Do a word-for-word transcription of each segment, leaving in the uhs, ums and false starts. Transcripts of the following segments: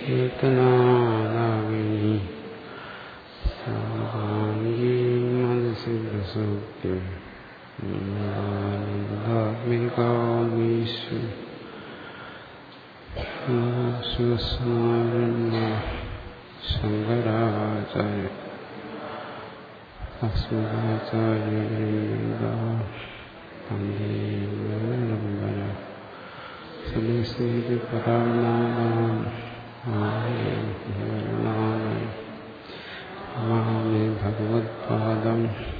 കീർത്തനാദാവിനി മനസിദ്ധസൗഖ്യം ആനന്ദാത്മികാമീശു ശങ്കരാചാര്യ അസ്മദാചാര്യ സദസ്യ പരാണാം മാമേ ഭഗവത്പാദം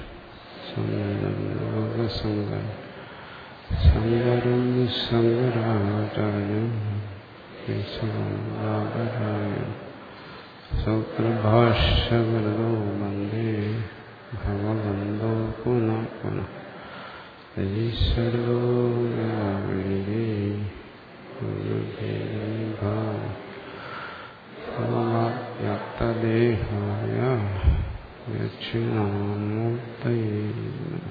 ശങ്കരം ശങ്കരം ശങ്കരാചാര്യം കേശവരായം സൂത്രഭാഷ്യവരോ വന്ദേ ഭഗവന്തോ പുനഃ പുനഃ ഈശ്വരോ വന്ദേ വ്യാപ്തദേഹായ ദക്ഷിണാമൂർത്തയേ നമഃ.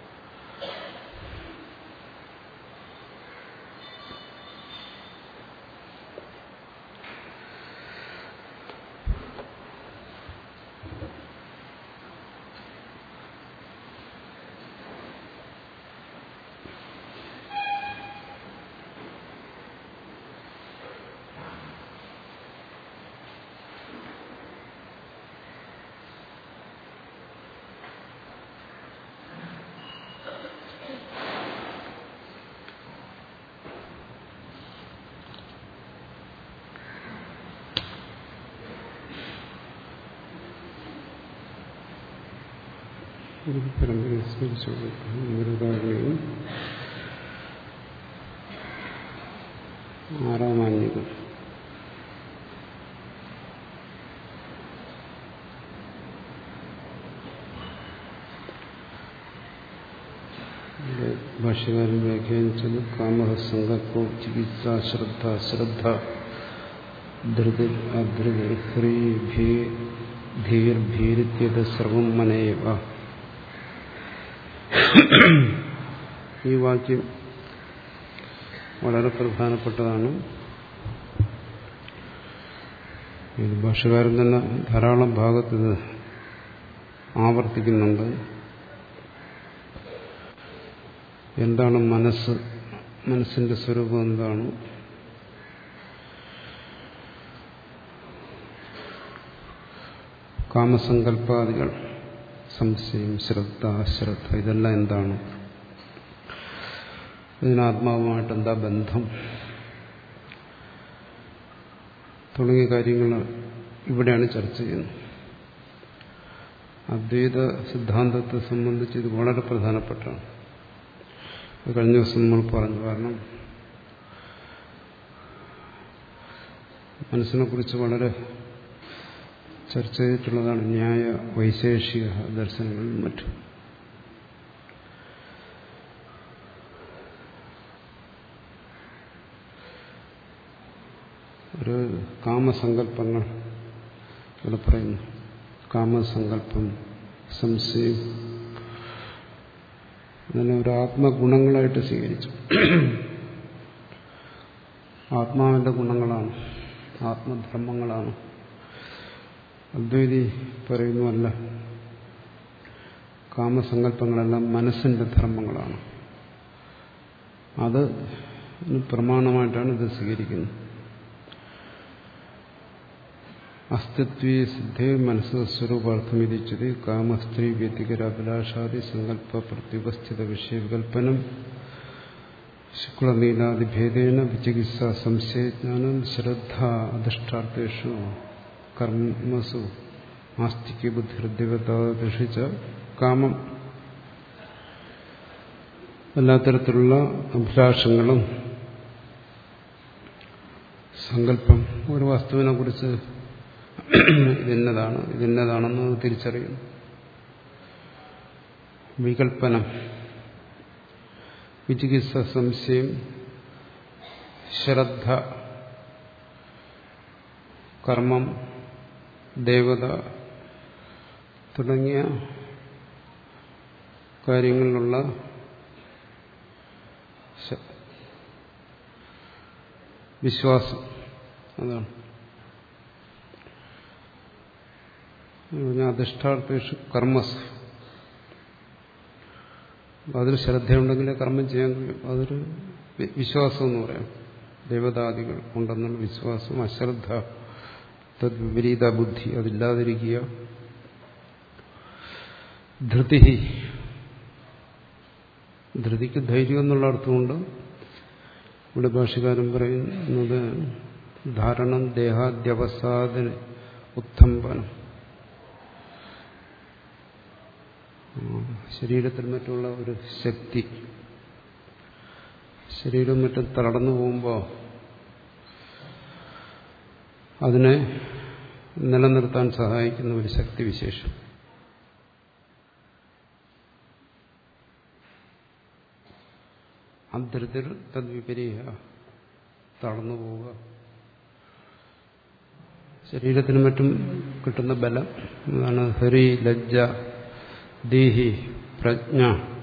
പരമ്പരയെ സ്മരിച്ചു ഗുരുകാരനെയും ആറാമാന്യകം ഭാഷ്യകാരൻ വ്യാഖ്യാനിച്ചത് കാമഹ സങ്കല്പോ ചികിത്സ ശ്രദ്ധ ശ്രദ്ധ ധൃതിർ അധൃതിർ ഹ്രീ ഭീ ധീർ ഭീരിത്യത സർവം മനേവ. ഈ വാക്യം വളരെ പ്രധാനപ്പെട്ടതാണ്. ഇത് ഭാഷകാരൻ തന്നെ ധാരാളം ഭാഗത്ത് ഇത് ആവർത്തിക്കുന്നുണ്ട്. എന്താണ് മനസ്സ്, മനസ്സിന്റെ സ്വരൂപം എന്താണ്, കാമസങ്കല്പാദികൾ, സംശയം, ശ്രദ്ധ, അശ്രദ്ധ, ഇതെല്ലാം എന്താണ്, ഇതിനാത്മാവുമായിട്ട് എന്താ ബന്ധം തുടങ്ങിയ കാര്യങ്ങൾ ഇവിടെയാണ് ചർച്ച ചെയ്യുന്നത്. അദ്വൈത സിദ്ധാന്തത്തെ സംബന്ധിച്ച് ഇത് വളരെ പ്രധാനപ്പെട്ടാണ്. കഴിഞ്ഞ ദിവസം നമ്മൾ പറഞ്ഞു. കാരണം മനസ്സിനെ കുറിച്ച് വളരെ ചർച്ച ചെയ്തിട്ടുള്ളതാണ് ന്യായ വൈശേഷിക ദർശനങ്ങളിലും മറ്റും. ഒരു കാമസങ്കല്പങ്ങൾ ഇവിടെ പറയുന്നു. കാമസങ്കല്പം, സംശയം, അതിനെ ഒരു ആത്മഗുണങ്ങളായിട്ട് സ്വീകരിച്ചു. ആത്മാവിന്റെ ഗുണങ്ങളാണ്, ആത്മധർമ്മങ്ങളാണ്. അദ്വൈതി പറയുന്നുവല്ല, കാമസങ്കല്പങ്ങളെല്ലാം മനസ്സിന്റെ ധർമ്മങ്ങളാണ്. അത് പ്രമാണമായിട്ടാണ് ഇത് സ്വീകരിക്കുന്നത്. അസ്തിത്വേ സിദ്ധേ മനസ്സ് സ്വരൂപാർത്ഥം വിധിച്ചത് കാമസ്ത്രീ വ്യതികരാഭിലാഷാദി സങ്കല്പ പ്രത്യുപസ്ഥിത വിഷയവികൽപ്പനം ശുക്ലനീലാദിഭേദേന വിചികിത്സ സംശയജ്ഞാനം ശ്രദ്ധ അധിഷ്ഠാർത്ഥേഷു കർമ്മസു ആസ്തിക്യ ബുദ്ധിർദ്ദിവതാദൃഷിച്ച കാമം, എല്ലാ തരത്തിലുള്ള അഭിലാഷങ്ങളും സങ്കല്പം, ഒരു വസ്തുവിനെ കുറിച്ച് ഇതെന്നതാണ് ഇതെന്നതാണെന്ന് തിരിച്ചറിയുന്നു. വികൽപ്പനം, വിചികിത്സ, സംശയം, ശ്രദ്ധ, കർമ്മം, ദേവത തുടങ്ങിയ കാര്യങ്ങളിലുള്ള വിശ്വാസം, അതാണ് അധിഷ്ഠാർത്ഥേഷു കർമ്മസ്. അതിൽ ശ്രദ്ധയുണ്ടെങ്കിലേ കർമ്മം ചെയ്യാൻ കഴിയും. അതൊരു വിശ്വാസം എന്ന് പറയാം. ദേവതാദികൾ ഉണ്ടെന്നുള്ള വിശ്വാസം. അശ്രദ്ധ, തദ്വിപരീത ബുദ്ധി, അതില്ലാതിരിക്കുക. ധൃതി, ധൃതിക്ക് ധൈര്യം എന്നുള്ള അർത്ഥമുണ്ട്. ഇവിടെ ഭാഷകാരൻ പറയുന്നത് ധാരണം ദേഹാദ്യവസാദന ഉത്തംബനം. ശരീരത്തിൽ മറ്റുള്ള ഒരു ശക്തി, ശരീരം മറ്റും തളർന്നു പോകുമ്പോൾ അതിനെ നിലനിർത്താൻ സഹായിക്കുന്ന ഒരു ശക്തിവിശേഷം. അധൃതിർ തദ്വിപരീഹ, തളർന്നു പോവുക. ശരീരത്തിനും മറ്റും കിട്ടുന്ന ബലം അതാണ് ഹരി, ലജ്ജ, ദീഹി, പ്രജ്ഞ.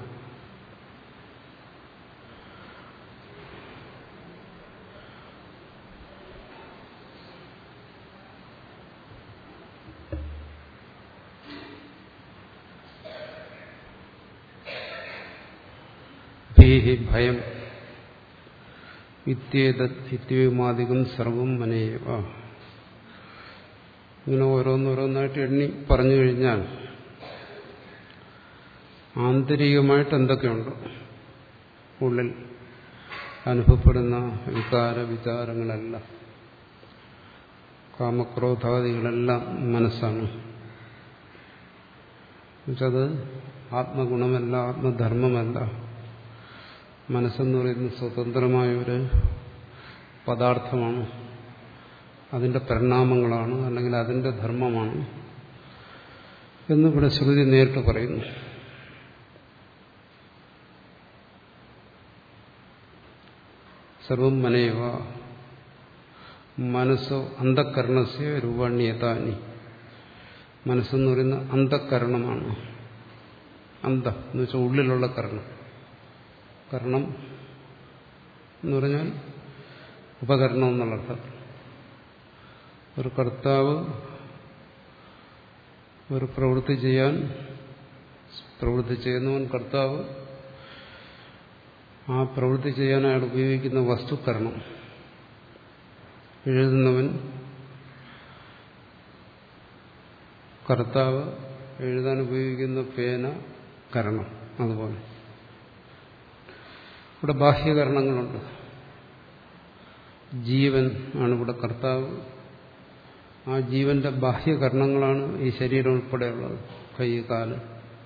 ഭീഹി, ഭയം. ഇത്യേതദ്മാദികം സർവം മനേവ. ഇങ്ങനെ ഓരോന്നോരോന്നായിട്ട് എണ്ണി പറഞ്ഞു കഴിഞ്ഞാൽ ആന്തരികമായിട്ട് എന്തൊക്കെയുണ്ട് ഉള്ളിൽ അനുഭവപ്പെടുന്ന വികാര വിചാരങ്ങളെല്ലാം, കാമക്രോധാദികളെല്ലാം മനസ്സാണ്. എന്നുവെച്ചത് ആത്മഗുണമല്ല, ആത്മധർമ്മമല്ല. മനസ്സെന്ന് പറയുന്നത് സ്വതന്ത്രമായ ഒരു പദാർത്ഥമാണ്. അതിന്റെ പരിണാമങ്ങളാണ്, അല്ലെങ്കിൽ അതിന്റെ ധർമ്മമാണ് എന്നിവിടെ ശ്രുതി നേരിട്ട് പറയുന്നു. സർവം മനേവ. മനസ്സോ അന്ധകരണസ്യ രൂപാണ്യതാനി. മനസ്സെന്ന് പറയുന്ന അന്ധകരണമാണ്. അന്ധ എന്ന് വെച്ചാൽ ഉള്ളിലുള്ള കരണം. കരണം എന്ന് പറഞ്ഞാൽ ഉപകരണം എന്നുള്ള അർത്ഥത്തിൽ. ഒരു കർത്താവ് ഒരു പ്രവൃത്തി ചെയ്യാൻ, പ്രവൃത്തി ചെയ്യുന്നവൻ കർത്താവ്, ആ പ്രവൃത്തി ചെയ്യാൻ അയാൾ ഉപയോഗിക്കുന്ന വസ്തുക്കരണം. എഴുതുന്നവൻ കർത്താവ്, എഴുതാൻ ഉപയോഗിക്കുന്ന പേന കരണം. അതുപോലെ ഇവിടെ ബാഹ്യകരണങ്ങളുണ്ട്. ജീവൻ ആണ് ഇവിടെ കർത്താവ്. ആ ജീവന്റെ ബാഹ്യകരണങ്ങളാണ് ഈ ശരീരം ഉൾപ്പെടെയുള്ളത്, കൈ, കാല്.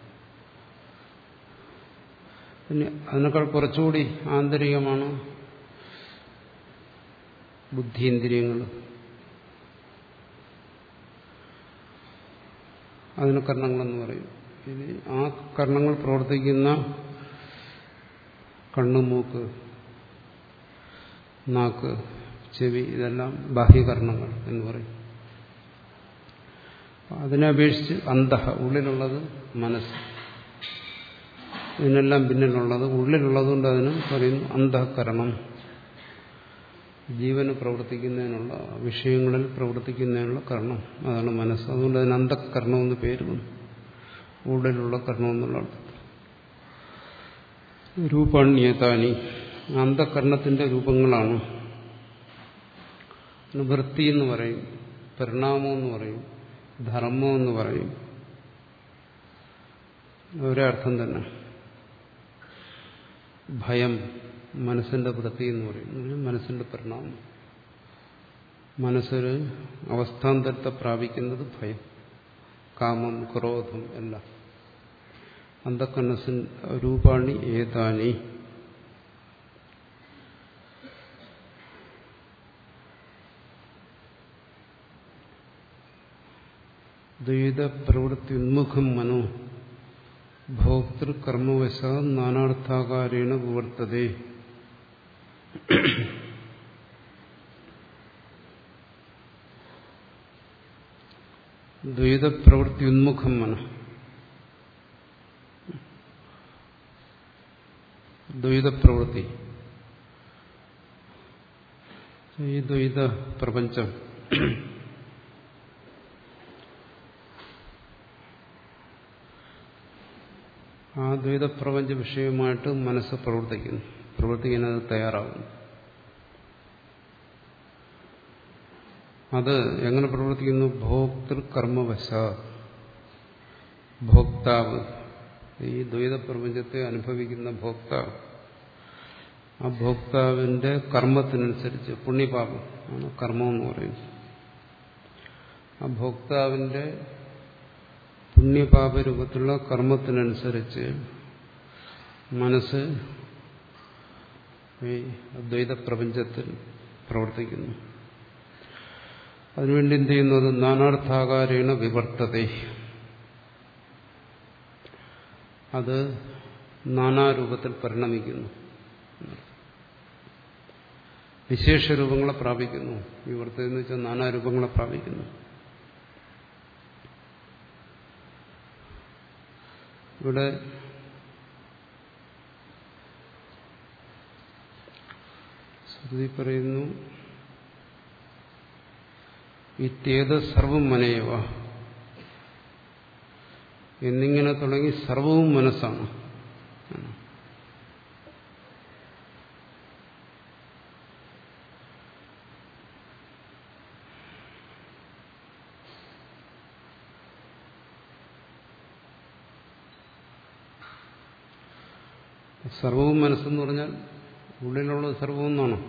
പിന്നെ അതിനേക്കാൾ കുറച്ചുകൂടി ആന്തരികമാണ് ബുദ്ധിയിന്ദ്രിയങ്ങൾ. അതിന് കർണങ്ങളെന്ന് പറയും. ഇനി ആ കർണങ്ങൾ പ്രവർത്തിക്കുന്ന കണ്ണ്, മൂക്ക്, നാക്ക്, ചെവി, ഇതെല്ലാം ബാഹ്യകർണങ്ങൾ എന്ന് പറയും. അതിനെ അപേക്ഷിച്ച് അന്തഃ, ഉള്ളിലുള്ളത് മനസ്സ്. ഇതിനെല്ലാം പിന്നിലുള്ളത് ഉള്ളിലുള്ളതുകൊണ്ട് അതിന് പറയുന്നു അന്തഃകരണം. ജീവന് പ്രവർത്തിക്കുന്നതിനുള്ള, വിഷയങ്ങളിൽ പ്രവർത്തിക്കുന്നതിനുള്ള കർണം, അതാണ് മനസ്സ്. അതുകൊണ്ട് അതിന് അന്തഃകരണം എന്ന് പേര് വന്നു, ഉള്ളിലുള്ള കർണം എന്നുള്ള അർത്ഥത്തിൽ. രൂപാണ്യതാനി, അന്തഃകരണത്തിന്റെ രൂപങ്ങളാണ്. വൃത്തി എന്ന് പറയും, പരിണാമം എന്ന് പറയും, ധർമ്മം എന്ന് പറയും. ഒരേ അർത്ഥം തന്നെ. ഭയം മനസ്സിന്റെ വൃത്തി എന്ന് പറയും, മനസ്സിന്റെ പരിണാമം. മനസ്സൊരു അവസ്ഥാന്തരത്തെ പ്രാപിക്കുന്നത് ഭയം, കാമം, ക്രോധം എല്ലാം. അന്ധകരണസിൻ രൂപാണി ഏതാനി. ദ്വൈത പ്രവൃത്തി ഉന്മുഖം മനോ ഭോക്തൃകർമ്മവശ നാനാർത്ഥാകാരേണ വിവർത്തതേ. ദ്വൈതപ്രവൃത്തി ഉന്മുഖം മനഃ. ദ്വൈതപ്രവൃത്തി, ഈ ദ്വൈത പ്രപഞ്ചം ആ ദ്വൈതപ്രപഞ്ച വിഷയമായിട്ട് മനസ്സ് പ്രവർത്തിക്കുന്നു, പ്രവർത്തിക്കുന്നത് തയ്യാറാകുന്നു. അത് എങ്ങനെ പ്രവർത്തിക്കുന്നു? ഭോക്തൃകർമ്മവശ, ഭോക്താവ്, ഈ ദ്വൈതപ്രപഞ്ചത്തെ അനുഭവിക്കുന്ന ഭോക്താവ്, ആ ഭോക്താവിന്റെ കർമ്മത്തിനനുസരിച്ച്, പുണ്യപാപം ആണ് കർമ്മം എന്ന് പറയുന്നത്, ആ ഭോക്താവിന്റെ പുണ്യപാപ രൂപത്തിലുള്ള കർമ്മത്തിനനുസരിച്ച് മനസ്സ് ഈ അദ്വൈത പ്രപഞ്ചത്തിൽ പ്രവർത്തിക്കുന്നു. അതിനുവേണ്ടി എന്ത് ചെയ്യുന്നത്? നാനാർത്ഥാകാരേണ വിവർത്തത, അത് നാനാരൂപത്തിൽ പരിണമിക്കുന്നു, വിശേഷ രൂപങ്ങളെ പ്രാപിക്കുന്നു. വിവർത്തത എന്ന് വെച്ചാൽ നാനാരൂപങ്ങളെ പ്രാപിക്കുന്നു. ഇവിടെ ശ്രുതി പറയുന്നു ഇത്യേത സർവം മനേവ എന്നിങ്ങനെ തുടങ്ങി സർവവും മനസ്സാണ്. സർവവും മനസ്സെന്ന് പറഞ്ഞാൽ ഉള്ളിലുള്ളത് സർവവും എന്നാണ്.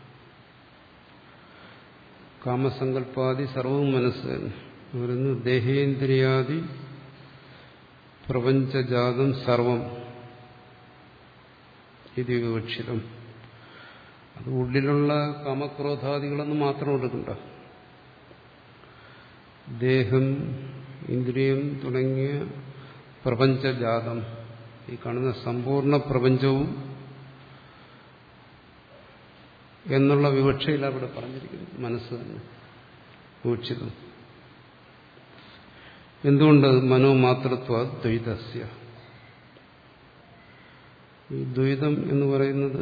കാമസങ്കല്പാദി സർവവും മനസ്സ് പറയുന്നു. ദേഹേന്ദ്രിയാദി പ്രപഞ്ചജാതം സർവം ഇത് വിവക്ഷിതം. അത് ഉള്ളിലുള്ള കാമക്രോധാദികളൊന്നും മാത്രം എടുക്കണ്ട. ദേഹം, ഇന്ദ്രിയം തുടങ്ങിയ പ്രപഞ്ചജാതം, ഈ കാണുന്ന സമ്പൂർണ്ണ പ്രപഞ്ചവും എന്നുള്ള വിവക്ഷയിൽ അവിടെ പറഞ്ഞിരിക്കുന്നു. മനസ്സ് തന്നെ വിവക്ഷിതം. എന്തുകൊണ്ട്? മനോമാതൃത്വ ദ്വൈതസ്യ. ഈ ദ്വൈതം എന്ന് പറയുന്നത്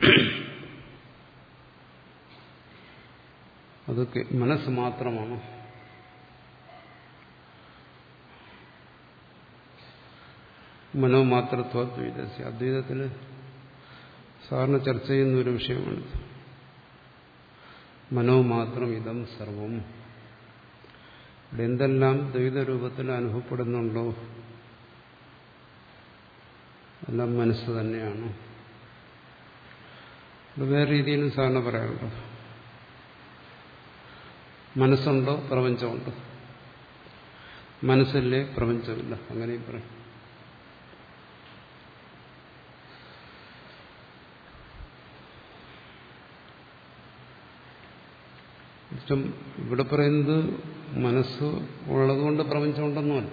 അതൊക്കെ മനസ്സ് മാത്രമാണ്. മനോമാതൃത്വ ദ്വൈതസ്യ. അദ്വൈതത്തിൽ സാധാരണ ചർച്ച ചെയ്യുന്ന ഒരു വിഷയമാണ് മനോമാത്രം ഇതം സർവം. ഇവിടെ എന്തെല്ലാം ദ്വൈത രൂപത്തിൽ അനുഭവപ്പെടുന്നുണ്ടോ എല്ലാം മനസ്സ് തന്നെയാണ്. വേറെ രീതിയിലും സാധാരണ പറയാറുണ്ടോ? മനസ്സുണ്ടോ പ്രപഞ്ചമുണ്ടോ? മനസ്സില്ലേ പ്രപഞ്ചമില്ല, അങ്ങനെയും പറയും. ഇവിടെ പറയുന്നത് മനസ്സ് ഉള്ളതുകൊണ്ട് പ്രപഞ്ചമുണ്ടെന്നുമല്ല.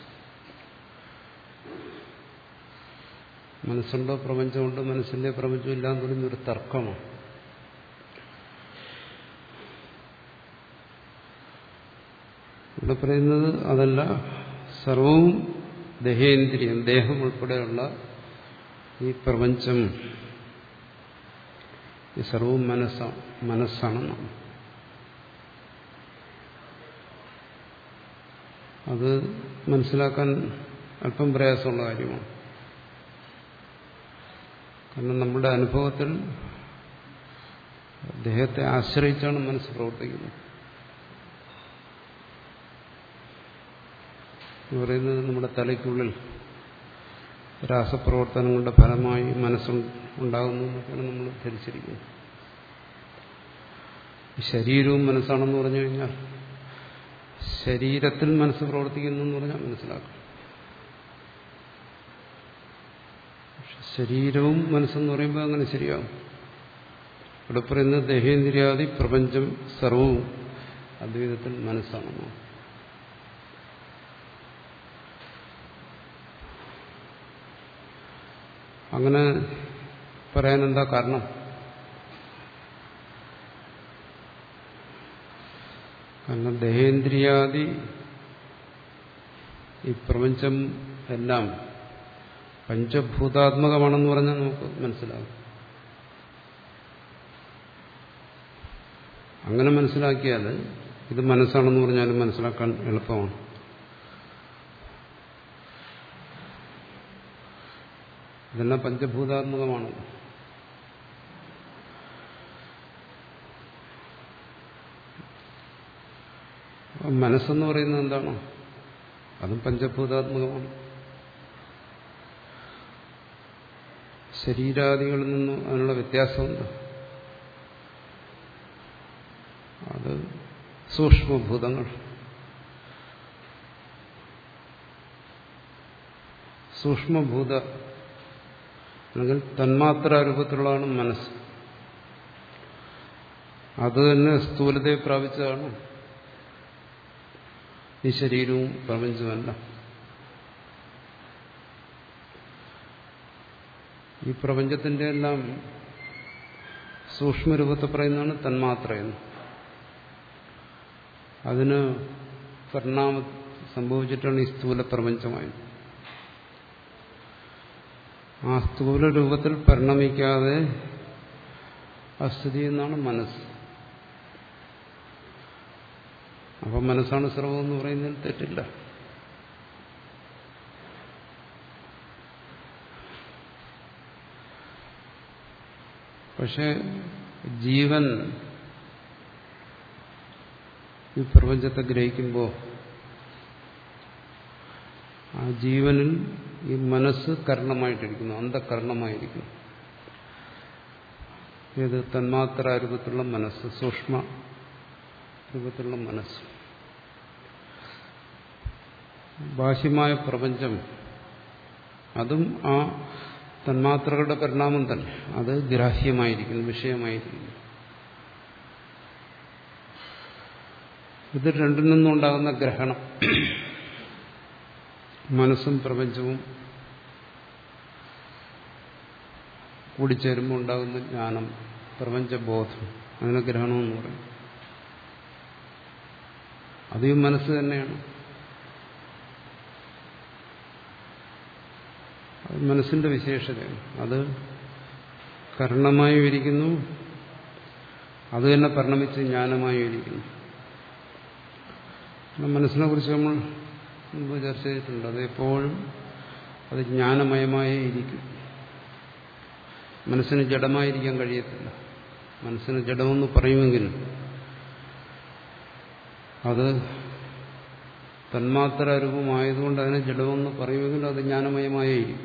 മനസ്സുണ്ടോ പ്രപഞ്ചമുണ്ടോ, മനസ്സിന്റെ പ്രപഞ്ചമില്ല എന്ന് പറയുന്നൊരു തർക്കമാണ്. ഇവിടെ പറയുന്നത് അതല്ല, സർവവും ദേഹേന്ദ്രിയം, ദേഹം ഉൾപ്പെടെയുള്ള ഈ പ്രപഞ്ചം, ഈ സർവവും മനസ്സാണ് മനസ്സാണെന്നാണ്. അത് മനസ്സിലാക്കാൻ അല്പം പ്രയാസമുള്ള കാര്യമാണ്. കാരണം നമ്മുടെ അനുഭവത്തിൽ ദേഹത്തെ ആശ്രയിച്ചാണ് മനസ്സ് പ്രവർത്തിക്കുന്നത്. എന്ന് പറയുന്നത് നമ്മുടെ തലയ്ക്കുള്ളിൽ രാസപ്രവർത്തനങ്ങളുടെ ഫലമായി മനസ്സുണ്ടാകുന്നു എന്നൊക്കെയാണ് നമ്മൾ ധരിച്ചിരിക്കുന്നത്. ശരീരവും മനസ്സാണെന്ന് പറഞ്ഞു കഴിഞ്ഞാൽ ശരീരത്തിൽ മനസ്സ് പ്രവർത്തിക്കുന്നു എന്ന് പറഞ്ഞാൽ മനസ്സിലാക്കും. ശരീരവും മനസ്സെന്ന് പറയുമ്പോൾ അങ്ങനെ ശരിയാവും. ഇവിടെ പറയുന്നത് ദേഹേന്ദ്രിയാദി പ്രപഞ്ചം സർവവും അദ്വൈതത്തിൽ മനസ്സാണെന്നോ. അങ്ങനെ പറയാൻ എന്താ കാരണം? കാരണം ദേഹേന്ദ്രിയാദി ഈ പ്രപഞ്ചം എല്ലാം പഞ്ചഭൂതാത്മകമാണെന്ന് പറഞ്ഞാൽ നമുക്ക് മനസ്സിലാകും. അങ്ങനെ മനസ്സിലാക്കിയാൽ ഇത് മനസ്സാണെന്ന് പറഞ്ഞാലും മനസ്സിലാക്കാൻ എളുപ്പമാണ്. ഇതെല്ലാം പഞ്ചഭൂതാത്മകമാണ്. മനസ്സെന്ന് പറയുന്നത് എന്താണ്? അതും പഞ്ചഭൂതാത്മകമാണ്. ശരീരാദികളിൽ നിന്നും അതിനുള്ള വ്യത്യാസമുണ്ട്. അത് സൂക്ഷ്മഭൂതങ്ങൾ. സൂക്ഷ്മഭൂത അല്ലെങ്കിൽ തന്മാത്രാരൂപത്തിലുള്ളതാണ് മനസ്സ്. അത് തന്നെ സ്ഥൂലതയെ പ്രാപിച്ചതാണ് ഈ ശരീരവും പ്രപഞ്ചമല്ല. ഈ പ്രപഞ്ചത്തിന്റെ എല്ലാം സൂക്ഷ്മരൂപത്തെ പറയുന്നതാണ് തന്മാത്രയെന്ന്. അതിന് പരിണാമം സംഭവിച്ചിട്ടാണ് ഈ സ്ഥൂല പ്രപഞ്ചമായത്. ആ സ്ഥൂല രൂപത്തിൽ പരിണമിക്കാതെ അസ്ഥിതി എന്നാണ് മനസ്സ്. അപ്പം മനസ്സാണ് സർവ്വമെന്ന് പറയുന്നതിൽ തെറ്റില്ല. പക്ഷെ ജീവൻ ഈ പ്രപഞ്ചത്തെ ഗ്രഹിക്കുമ്പോൾ ആ ജീവനിൽ ഈ മനസ്സ് കർണമായിട്ടിരിക്കുന്നു, അന്ധകർണമായിരിക്കുന്നു. ഏത്? തന്മാത്രാരൂപത്തിലുള്ള മനസ്സ്, സൂക്ഷ്മ രൂപത്തിലുള്ള മനസ്സ്. ബാഹ്യമായ പ്രപഞ്ചം അതും ആ തന്മാത്രകളുടെ പരിണാമം തന്നെ, അത് ഗ്രാഹ്യമായിരിക്കുന്നു, വിഷയമായിരിക്കുന്നു. ഇത് രണ്ടിൽ നിന്നുണ്ടാകുന്ന ഗ്രഹണം, മനസ്സും പ്രപഞ്ചവും കൂടിച്ചേരുമ്പോൾ ഉണ്ടാകുന്ന ജ്ഞാനം, പ്രപഞ്ചബോധം, അതിനെ ഗ്രഹണമെന്ന് പറയും. അതും മനസ്സ് തന്നെയാണ്. അത് മനസ്സിന്റെ വിശേഷതയാണ്. അത് കർണമായും ഇരിക്കുന്നു, അത് തന്നെ പരിണമിച്ച് ജ്ഞാനമായും ഇരിക്കുന്നു. മനസ്സിനെ കുറിച്ച് നമ്മൾ മുമ്പ് ചർച്ച ചെയ്തിട്ടുണ്ട്. അത് എപ്പോഴും അത് ജ്ഞാനമയമായേ ഇരിക്കും. മനസ്സിന് ജഡമായിരിക്കാൻ കഴിയത്തില്ല. മനസ്സിന് ജഡമെന്ന് പറയുമെങ്കിൽ അത് തന്മാത്രാരൂപമായതുകൊണ്ട് അതിനെ ജഡമെന്ന് പറയുമെങ്കിൽ അത് ജ്ഞാനമയമായേ ഇരിക്കും.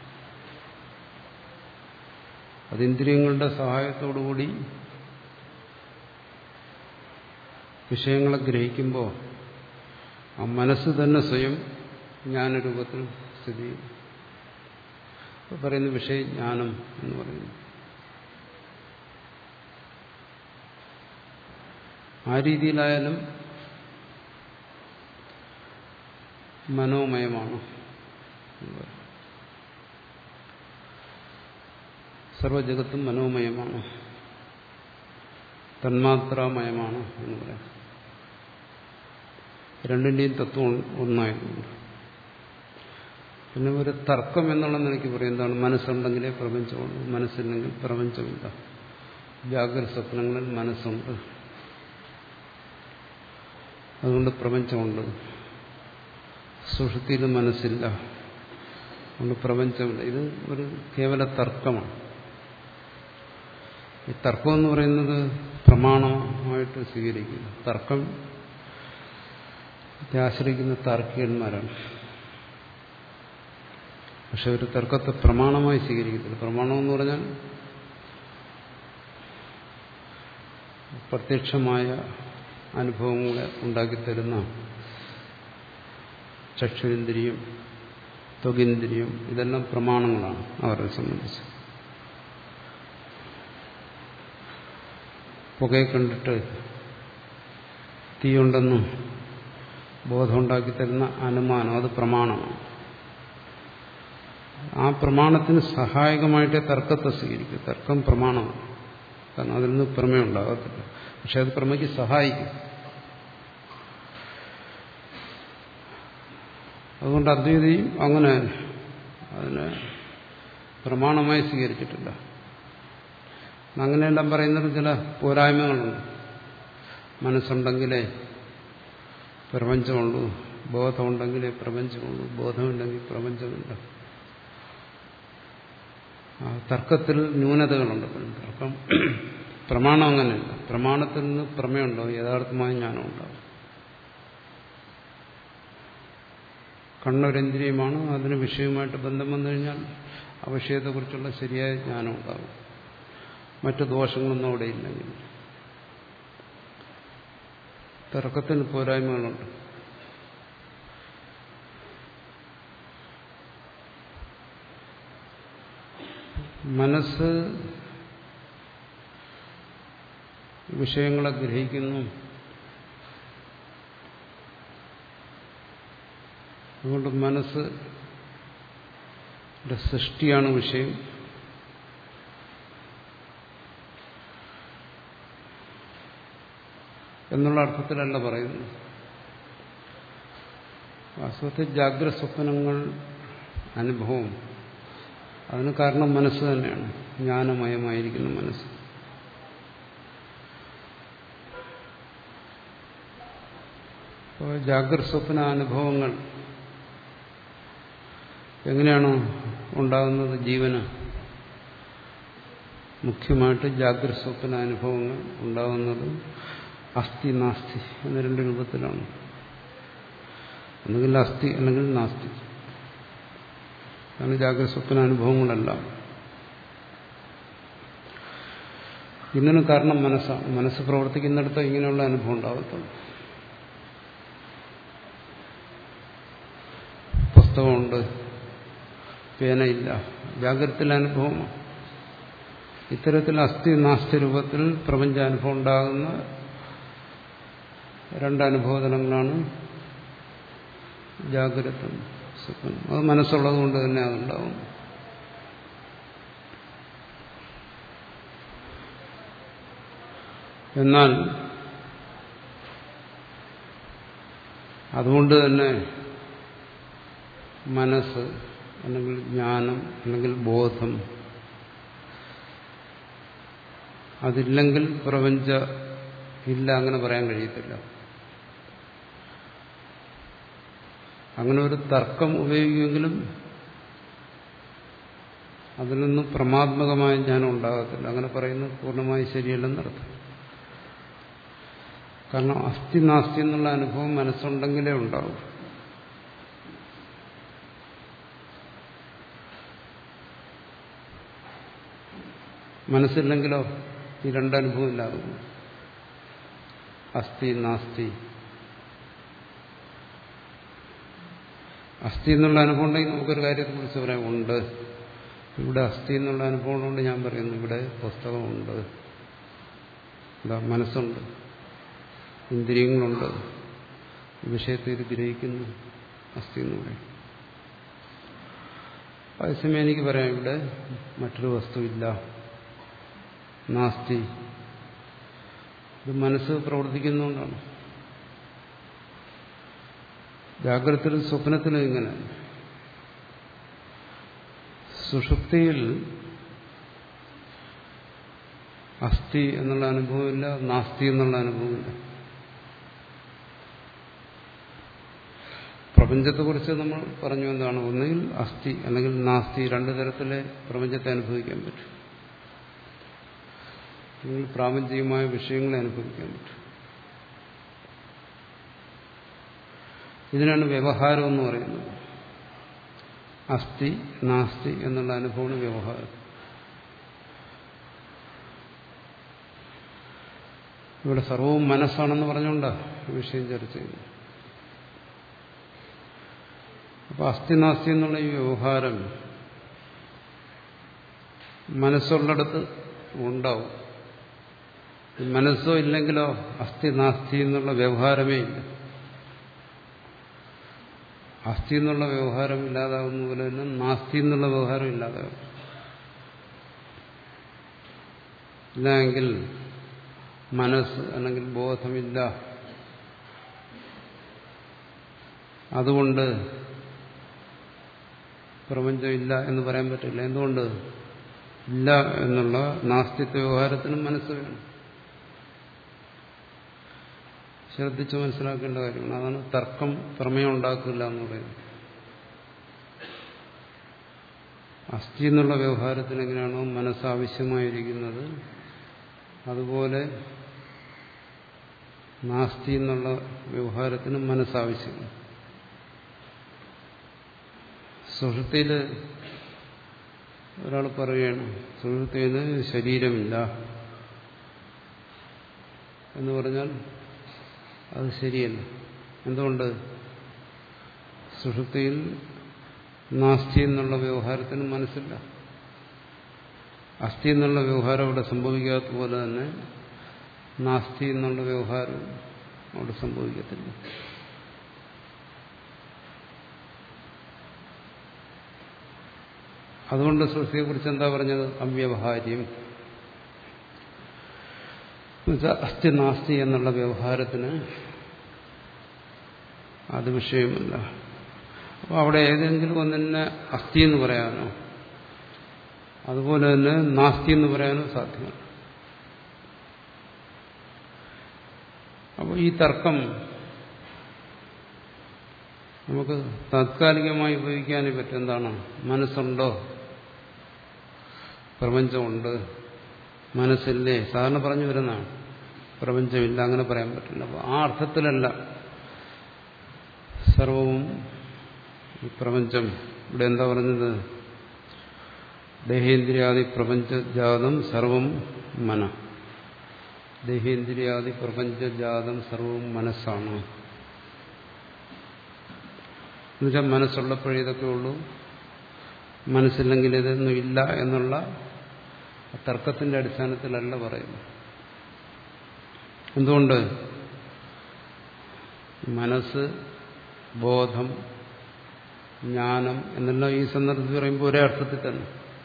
അത് ഇന്ദ്രിയങ്ങളുടെ സഹായത്തോടുകൂടി വിഷയങ്ങളെ ഗ്രഹിക്കുമ്പോൾ ആ മനസ്സ് തന്നെ സ്വയം ജ്ഞാനരൂപത്തിൽ സ്ഥിതി ചെയ്യും. പറയുന്ന വിഷയജ്ഞാനം എന്ന് പറയുന്നു. ആ രീതിയിലായാലും മനോമയമാണ്. സർവജഗത്തും മനോമയമാണ്, തന്മാത്രാമയമാണ് എന്ന് പറയാം. രണ്ടിന്റെയും തത്വം ഒന്നായിരുന്നു. പിന്നെ ഒരു തർക്കം എന്നുള്ള നിലയ്ക്ക് പറയും, എന്താണ്? മനസ്സുണ്ടെങ്കിലേ പ്രപഞ്ചമുള്ളൂ, മനസ്സില്ലെങ്കിൽ പ്രപഞ്ചമില്ല. ജാഗ്രത സ്വപ്നങ്ങളിൽ മനസ്സുണ്ട്, അതുകൊണ്ട് പ്രപഞ്ചമുണ്ട്. സുഷുപ്തിയിൽ മനസ്സില്ല, അതുകൊണ്ട് പ്രപഞ്ചമില്ല. ഇത് ഒരു കേവല തർക്കമാണ്. ഈ തർക്കം എന്ന് പറയുന്നത് പ്രമാണമായിട്ട് സ്വീകരിക്കുന്നു. തർക്കം ആശ്രയിക്കുന്ന താർക്കികന്മാരാണ്. പക്ഷെ ഒരു തർക്കത്തെ പ്രമാണമായി സ്വീകരിക്കത്തില്ല. പ്രമാണം എന്ന് പറഞ്ഞാൽ പ്രത്യക്ഷമായ അനുഭവങ്ങളെ ഉണ്ടാക്കിത്തരുന്ന ചക്ഷുരേന്ദ്രിയം, ത്വഗേന്ദ്രിയം, ഇതെല്ലാം പ്രമാണങ്ങളാണ് അവരെ സംബന്ധിച്ച്. പുകയെ കണ്ടിട്ട് തീയുണ്ടെന്നും ബോധമുണ്ടാക്കിത്തരുന്ന അനുമാനം, അത് പ്രമാണമാണ്. ആ പ്രമാണത്തിന് സഹായകമായിട്ടേ തർക്കത്തെ സ്വീകരിക്കും. തർക്കം പ്രമാണമാണ്, കാരണം അതിൽ നിന്ന് പ്രമേയം ഉണ്ടാകത്തില്ല. പക്ഷെ അത് പ്രമയ്ക്ക് സഹായിക്കും. അതുകൊണ്ട് അദ്വൈതയും അങ്ങനെ അതിനെ പ്രമാണമായി സ്വീകരിച്ചിട്ടില്ല. അങ്ങനെയെല്ലാം പറയുന്നത് ചില പോരായ്മകളുണ്ട്. മനസ്സുണ്ടെങ്കിലേ പ്രപഞ്ചമുള്ളൂ, ബോധമുണ്ടെങ്കിലേ പ്രപഞ്ചമുള്ളൂ, ബോധമില്ലെങ്കിൽ പ്രപഞ്ചമില്ല. ആ തർക്കത്തിൽ ന്യൂനതകളുണ്ട്. തർക്കം പ്രമാണം അങ്ങനെയല്ല. പ്രമാണത്തിൽ നിന്ന് പ്രമേയുണ്ടാവും, യഥാർത്ഥമായ ജ്ഞാനം ഉണ്ടാവും. കണ്ണൊരിന്ദ്രിയമാണ്, അതിന് വിഷയവുമായിട്ട് ബന്ധം വന്നു കഴിഞ്ഞാൽ ആ വിഷയത്തെക്കുറിച്ചുള്ള ശരിയായ ജ്ഞാനം ഉണ്ടാകും. മറ്റു ദോഷങ്ങളൊന്നും അവിടെ ഇല്ലെങ്കിൽ. തർക്കത്തിന് പോരായ്മകളുണ്ട്. മനസ്സ് വിഷയങ്ങളെ ഗ്രഹിക്കുന്നു. അതുകൊണ്ട് മനസ്സ് സൃഷ്ടിയാണ് വിഷയം. എന്നുള്ള അർത്ഥത്തിലല്ല പറയുന്നത്. വാസ്തവത്തിൽ ജാഗ്രത സ്വപ്നങ്ങൾ അനുഭവം അതിന് കാരണം മനസ്സ് തന്നെയാണ്. ജ്ഞാനമയമായിരിക്കുന്ന മനസ്സ്. അപ്പോൾ ജാഗ്രത സ്വപ്ന അനുഭവങ്ങൾ എങ്ങനെയാണ് ഉണ്ടാകുന്നത്? ജീവന് മുഖ്യമായിട്ട് ജാഗ്രത സ്വപ്ന അനുഭവങ്ങൾ ഉണ്ടാകുന്നത് അസ്ഥി നാസ്തി എന്ന രണ്ട് രൂപത്തിലാണ്. അല്ലെങ്കിൽ അസ്ഥി അല്ലെങ്കിൽ നാസ്തി. അതാണ് ജാഗ്രത സ്വപ്ന അനുഭവങ്ങളെല്ലാം. ഇതിന് കാരണം മനസ്സാണ്. മനസ്സ് പ്രവർത്തിക്കുന്നിടത്ത് ഇങ്ങനെയുള്ള അനുഭവം ഉണ്ടാകത്തുള്ളൂ. പുസ്തകമുണ്ട്, പേനയില്ല, ജാഗ്രതയിലെ അനുഭവമാണ്. ഇത്തരത്തിൽ അസ്ഥി നാസ്തി രൂപത്തിൽ പ്രപഞ്ചാനുഭവം ഉണ്ടാകുന്ന രണ്ടനുഭവതലങ്ങളാണ് ജാഗ്രത സ്വപ്നം. അത് മനസ്സുള്ളത് കൊണ്ട് തന്നെ അതുണ്ടാവും. എന്നാൽ അതുകൊണ്ട് തന്നെ മനസ്സ് അല്ലെങ്കിൽ ജ്ഞാനം അല്ലെങ്കിൽ ബോധം അതില്ലെങ്കിൽ പ്രപഞ്ച ഇല്ല, അങ്ങനെ പറയാൻ കഴിയത്തില്ല. അങ്ങനെ ഒരു തർക്കം ഉപയോഗിക്കുമെങ്കിലും അതിൽ നിന്നും പ്രമാത്മകമായ ജ്ഞാനം ഉണ്ടാകത്തില്ല. അങ്ങനെ പറയുന്നത് പൂർണ്ണമായി ശരിയല്ലെന്നർത്ഥം. കാരണം അസ്ഥി നാസ്തി എന്നുള്ള അനുഭവം മനസ്സുണ്ടെങ്കിലേ ഉണ്ടാവും. മനസ്സില്ലെങ്കിലോ ഈ രണ്ടനുഭവം ഇല്ലാതെ അസ്ഥി നാസ്തി. അസ്ഥി എന്നുള്ള അനുഭവം ഉണ്ടെങ്കിൽ നമുക്കൊരു കാര്യത്തെക്കുറിച്ച് പറയാം, ഉണ്ട്. ഇവിടെ അസ്ഥി എന്നുള്ള അനുഭവം കൊണ്ട് ഞാൻ പറയുന്നു ഇവിടെ പുസ്തകമുണ്ട്, എന്താ മനസ്സുണ്ട്, ഇന്ദ്രിയങ്ങളുണ്ട്, വിഷയത്തെ ഇത് ഗ്രഹിക്കുന്നു, അസ്ഥി എന്ന് പറയും. അതേസമയം എനിക്ക് പറയാം ഇവിടെ മറ്റൊരു വസ്തുവില്ല, നാസ്തി. ഇത് മനസ്സ് പ്രവർത്തിക്കുന്നതുകൊണ്ടാണ്. ജാഗ്രതത്തിലും സ്വപ്നത്തിലും ഇങ്ങനെ. സുഷുപ്തിയിൽ അസ്ഥി എന്നുള്ള അനുഭവമില്ല, നാസ്തി എന്നുള്ള അനുഭവമില്ല. പ്രപഞ്ചത്തെക്കുറിച്ച് നമ്മൾ പറഞ്ഞു എന്താണ്? ഒന്നുകിൽ അസ്ഥി അല്ലെങ്കിൽ നാസ്തി, രണ്ടു തരത്തിലെ പ്രപഞ്ചത്തെ അനുഭവിക്കാൻ പറ്റും. അല്ലെങ്കിൽ പ്രാപഞ്ചികമായ വിഷയങ്ങളെ അനുഭവിക്കാൻ പറ്റും. ഇതിനാണ് വ്യവഹാരം എന്ന് പറയുന്നത്. അസ്ഥി നാസ്തി എന്നുള്ള അനുഭവമാണ് വ്യവഹാരം. ഇവിടെ സർവവും മനസ്സാണെന്ന് പറഞ്ഞുകൊണ്ടാണ് വിഷയം ചർച്ച ചെയ്യുന്നത്. അപ്പൊ അസ്ഥി നാസ്തി എന്നുള്ള ഈ വ്യവഹാരം മനസ്സുള്ളിടത്ത് ഉണ്ടാവും. മനസ്സോ ഇല്ലെങ്കിലോ അസ്ഥി നാസ്തി എന്നുള്ള വ്യവഹാരമേ ഇല്ല. അസ്ഥി എന്നുള്ള വ്യവഹാരം ഇല്ലാതാകുന്ന പോലെ തന്നെ നാസ്തി എന്നുള്ള വ്യവഹാരം ഇല്ലാതാകും. ഇല്ലെങ്കിൽ മനസ്സ് അല്ലെങ്കിൽ ബോധമില്ല, അതുകൊണ്ട് പ്രപഞ്ചമില്ല എന്ന് പറയാൻ പറ്റില്ല. എന്തുകൊണ്ട്? ഇല്ല എന്നുള്ള നാസ്തിത്വ വ്യവഹാരത്തിനും മനസ്സ് വേണം. ശ്രദ്ധിച്ച് മനസ്സിലാക്കേണ്ട കാര്യമാണ്. അതാണ് തർക്കം പ്രമേയം ഉണ്ടാക്കില്ല എന്ന് പറയുന്നത്. അസ്ഥി എന്നുള്ള വ്യവഹാരത്തിന് എങ്ങനെയാണോ മനസ്സാവശ്യമായിരിക്കുന്നത്, അതുപോലെ നാസ്തി എന്നുള്ള വ്യവഹാരത്തിന് മനസ്സാവശ്യമാണ്. സുഷുപ്തിയിൽ ഒരാൾ പറയുകയാണ് സുഷുപ്തിയിൽ ശരീരമില്ല എന്ന് പറഞ്ഞാൽ അത് ശരിയല്ല. എന്തുകൊണ്ട്? സുഷുപ്തിയിൽ നാസ്തി എന്നുള്ള വ്യവഹാരത്തിന് മനസ്സില്ല. അസ്ഥി എന്നുള്ള വ്യവഹാരം അവിടെ സംഭവിക്കാത്ത പോലെ തന്നെ നാസ്തി എന്നുള്ള വ്യവഹാരം അവിടെ സംഭവിക്കത്തില്ല. അതുകൊണ്ട് സൃഷ്ടിയെക്കുറിച്ച് എന്താ പറഞ്ഞത്? അവ്യവഹാര്യം. അസ്ഥി നാസ്തി എന്നുള്ള വ്യവഹാരത്തിന് അത് വിഷയമല്ല. അപ്പോൾ അവിടെ ഏതെങ്കിലും ഒന്നിനെ അസ്ഥി എന്ന് പറയാനോ അതുപോലെ തന്നെ നാസ്തി എന്ന് പറയാനോ സാധ്യമല്ല. അപ്പോൾ ഈ തർക്കം നമുക്ക് താത്കാലികമായി ഉപയോഗിക്കാനേ പറ്റും. എന്താണ്? മനസ്സുണ്ടോ? പ്രപഞ്ചമുണ്ട്. മനസ്സില്ലേ? സാധാരണ പറഞ്ഞു വരുന്നതാണ്. പ്രപഞ്ചമില്ല, അങ്ങനെ പറയാൻ പറ്റില്ല. അപ്പോൾ ആ അർത്ഥത്തിലല്ല സർവവും ഈ പ്രപഞ്ചം. ഇവിടെ എന്താ പറഞ്ഞത്? ദേഹേന്ദ്രിയാദി പ്രപഞ്ചജാതം സർവം മന. ദേഹേന്ദ്രിയാദി പ്രപഞ്ചജാതം സർവവും മനസ്സാണ്. എന്നുവെച്ചാൽ മനസ്സുള്ളപ്പോഴേ ഇതൊക്കെ ഉള്ളൂ, മനസ്സില്ലെങ്കിൽ ഇതൊന്നും ഇല്ല എന്നുള്ള തർക്കത്തിന്റെ അടിസ്ഥാനത്തിലല്ല പറയുന്നത്. എന്തുകൊണ്ട്? മനസ്സ്, ബോധം, ജ്ഞാനം എന്നെല്ലാം ഈ സന്ദർഭത്തിൽ പറയുമ്പോൾ ഒരേ അർത്ഥത്തിൽ തന്നെ.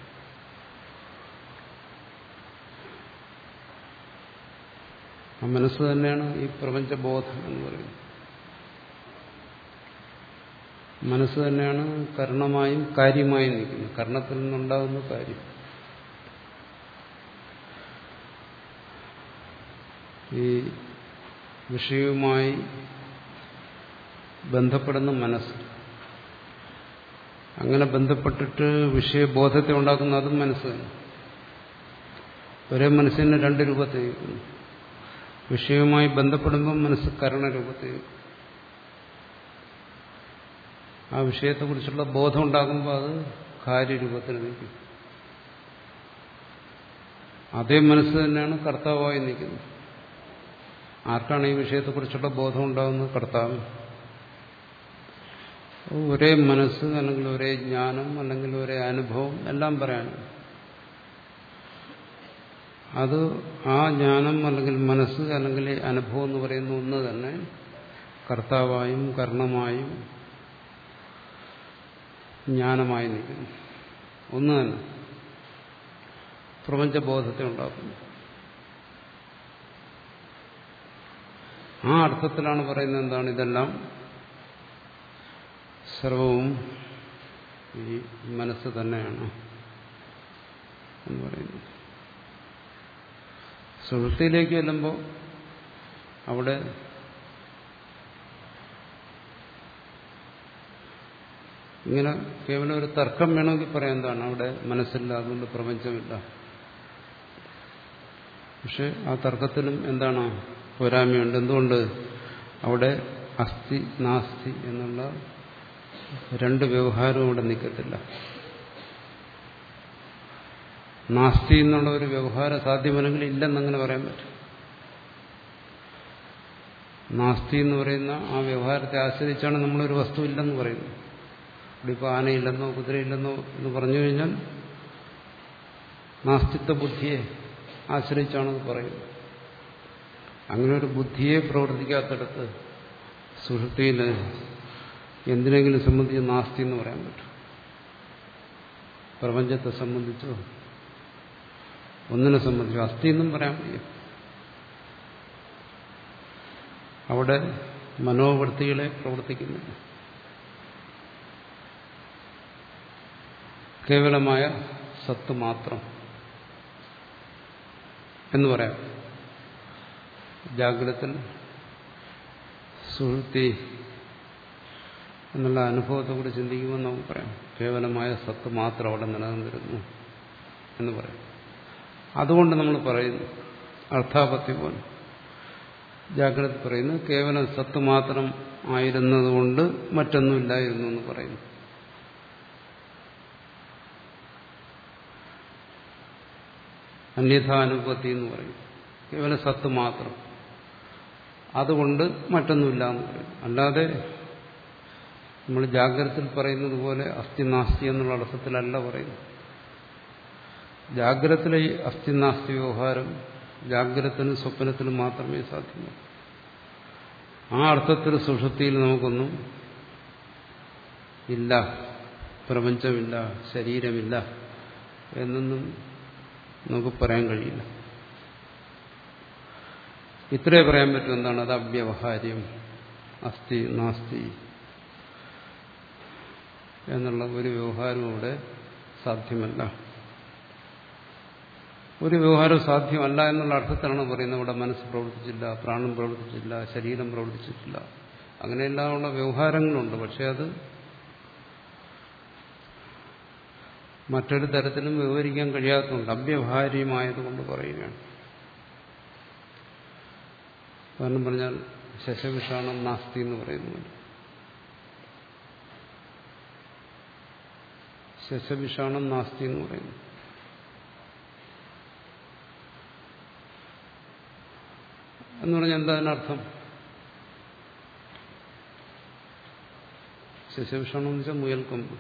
ആ മനസ്സ് തന്നെയാണ് ഈ പ്രപഞ്ചബോധം എന്ന് പറയുന്നത്. മനസ്സ് തന്നെയാണ് കരണമായും കാര്യമായും നിൽക്കുന്നത്. കർണത്തിൽ നിന്നുണ്ടാകുന്ന കാര്യം. ഈ വിഷയവുമായി ബന്ധപ്പെടുന്ന മനസ്സ്, അങ്ങനെ ബന്ധപ്പെട്ടിട്ട് വിഷയബോധത്തെ ഉണ്ടാക്കുന്ന അതും മനസ്സ് തന്നെ. ഒരേ മനസ്സിന് രണ്ട് രൂപത്തിൽ. വിഷയവുമായി ബന്ധപ്പെടുമ്പോൾ മനസ്സ് കരണരൂപത്തിൽ, ആ വിഷയത്തെക്കുറിച്ചുള്ള ബോധം ഉണ്ടാകുമ്പോൾ അത് കാര്യരൂപത്തിൽ നിൽക്കും. അതേ മനസ്സ് തന്നെയാണ് കർത്താവായി നിൽക്കുന്നത്. ആർക്കാണ് ഈ വിഷയത്തെക്കുറിച്ചുള്ള ബോധം ഉണ്ടാകുന്നത്? കർത്താവ്. ഒരേ മനസ്സ് അല്ലെങ്കിൽ ഒരേ ജ്ഞാനം അല്ലെങ്കിൽ ഒരേ അനുഭവം എല്ലാം പറയാനും അത് ആ ജ്ഞാനം അല്ലെങ്കിൽ മനസ്സ് അല്ലെങ്കിൽ അനുഭവം എന്ന് പറയുന്ന ഒന്ന് തന്നെ കർത്താവായും കർണമായും ജ്ഞാനമായി നിൽക്കുന്നു. ഒന്ന് തന്നെ പ്രപഞ്ചബോധത്തെ ഉണ്ടാക്കുന്നു. ആ അർത്ഥത്തിലാണ് പറയുന്നത് എന്താണ്? ഇതെല്ലാം സർവവും ഈ മനസ്സ് തന്നെയാണ് എന്ന് പറയുന്നത്. സുഹൃത്തിയിലേക്ക് ചെല്ലുമ്പോൾ അവിടെ ഇങ്ങനെ കേവലം ഒരു തർക്കം വേണമെങ്കിൽ പറയാം. എന്താണ്? അവിടെ മനസ്സില്ല, അതുകൊണ്ട് പ്രപഞ്ചമില്ല. പക്ഷെ ആ തർക്കത്തിലും എന്താണ്? പോരായ്മയുണ്ട്. എന്തുകൊണ്ട്? അവിടെ അസ്ഥി നാസ്തി എന്നുള്ള രണ്ട് വ്യവഹാരവും അവിടെ നിൽക്കത്തില്ല. നാസ്തി എന്നുള്ള ഒരു വ്യവഹാരം സാധ്യമല്ലെങ്കിൽ ഇല്ലെന്നങ്ങനെ പറയാൻ പറ്റും. നാസ്തി എന്ന് പറയുന്ന ആ വ്യവഹാരത്തെ ആശ്രയിച്ചാണ് നമ്മളൊരു വസ്തു ഇല്ലെന്ന് പറയുന്നത്. ഇവിടെ ഇപ്പോൾ ആനയില്ലെന്നോ കുതിരയില്ലെന്നോ എന്ന് പറഞ്ഞു കഴിഞ്ഞാൽ നാസ്തിത്വ ബുദ്ധിയെ ആശ്രയിച്ചാണത് പറയുന്നത്. അങ്ങനെ ഒരു ബുദ്ധിയെ പ്രവർത്തിക്കാത്തടത്ത് സുഷുപ്തിയിൽ എന്തിനെങ്കിലും സംബന്ധിച്ച് നാസ്തി എന്ന് പറയാൻ പറ്റും? പ്രപഞ്ചത്തെ സംബന്ധിച്ചോ ഒന്നിനെ സംബന്ധിച്ചോ അസ്ഥി എന്നും പറയാൻ വയ്യ. അവിടെ മനോവൃത്തികളെ പ്രവർത്തിക്കുന്നില്ല. കേവലമായ സത്ത് മാത്രം എന്ന് പറയാം. ജാഗ്രതത്തിൽ സുഷുപ്തി എന്നുള്ള അനുഭവത്തെ കൂടി ചിന്തിക്കുമ്പോൾ നമുക്ക് പറയാം കേവലമായ സത്ത് മാത്രം അവിടെ നിലനിന്നിരുന്നു എന്ന് പറയാം. അതുകൊണ്ട് നമ്മൾ പറയുന്നു അർത്ഥാപത്തി പോലെ ജാഗ്രത പറയുന്നു കേവലം സത്ത് മാത്രം ആയിരുന്നതുകൊണ്ട് മറ്റൊന്നുമില്ലായിരുന്നു എന്ന് പറയുന്നു. അന്യഥാനുപത്തി എന്ന് പറയും. കേവലം സത്ത് മാത്രം, അതുകൊണ്ട് മറ്റൊന്നുമില്ല എന്ന് പറയും. അല്ലാതെ നമ്മൾ ജാഗ്രതയിൽ പറയുന്നത് പോലെ അസ്ഥി നാസ്തി എന്നുള്ള അർത്ഥത്തിലല്ല പറയുന്നത്. ജാഗ്രതയിലെ ഈ അസ്ഥി നാസ്തി വ്യവഹാരം ജാഗ്രതത്തിനും സ്വപ്നത്തിനും മാത്രമേ സാധ്യമാകൂ. ആ അർത്ഥത്തിൽ സുഷുപ്തിയിൽ നമുക്കൊന്നും ഇല്ല, പ്രപഞ്ചമില്ല, ശരീരമില്ല എന്നൊന്നും നമുക്ക് പറയാൻ കഴിയില്ല. ഇത്രേ പറയാൻ പറ്റും. എന്താണ് അത്? അവ്യവഹാര്യം, അസ്ഥി നാസ്തി എന്നുള്ള ഒരു വ്യവഹാരവും ഇവിടെ സാധ്യമല്ല. ഒരു വ്യവഹാരം സാധ്യമല്ല എന്നുള്ള അർത്ഥത്തിലാണ് പറയുന്നത്. ഇവിടെ മനസ്സ് പ്രവർത്തിച്ചില്ല, പ്രാണൻ പ്രവർത്തിച്ചില്ല, ശരീരം പ്രവർത്തിച്ചിട്ടില്ല, അങ്ങനെയെല്ലാമുള്ള വ്യവഹാരങ്ങളുണ്ട്. പക്ഷെ അത് മറ്റൊരു തരത്തിലും വിവരിക്കാൻ കഴിയാത്തതുകൊണ്ട് അവ്യവഹാര്യമായതുകൊണ്ട് പറയുകയാണ്. കാരണം പറഞ്ഞാൽ ശശവിഷാണം നാസ്തി എന്ന് പറയുന്നു. ശശവിഷാണം നാസ്തി എന്ന് പറയുന്നു. എന്ന് പറഞ്ഞാൽ എന്താ അതിനർത്ഥം? ശശവിഷാണം എന്ന് വെച്ചാൽ മുയൽക്കൊമ്പ്.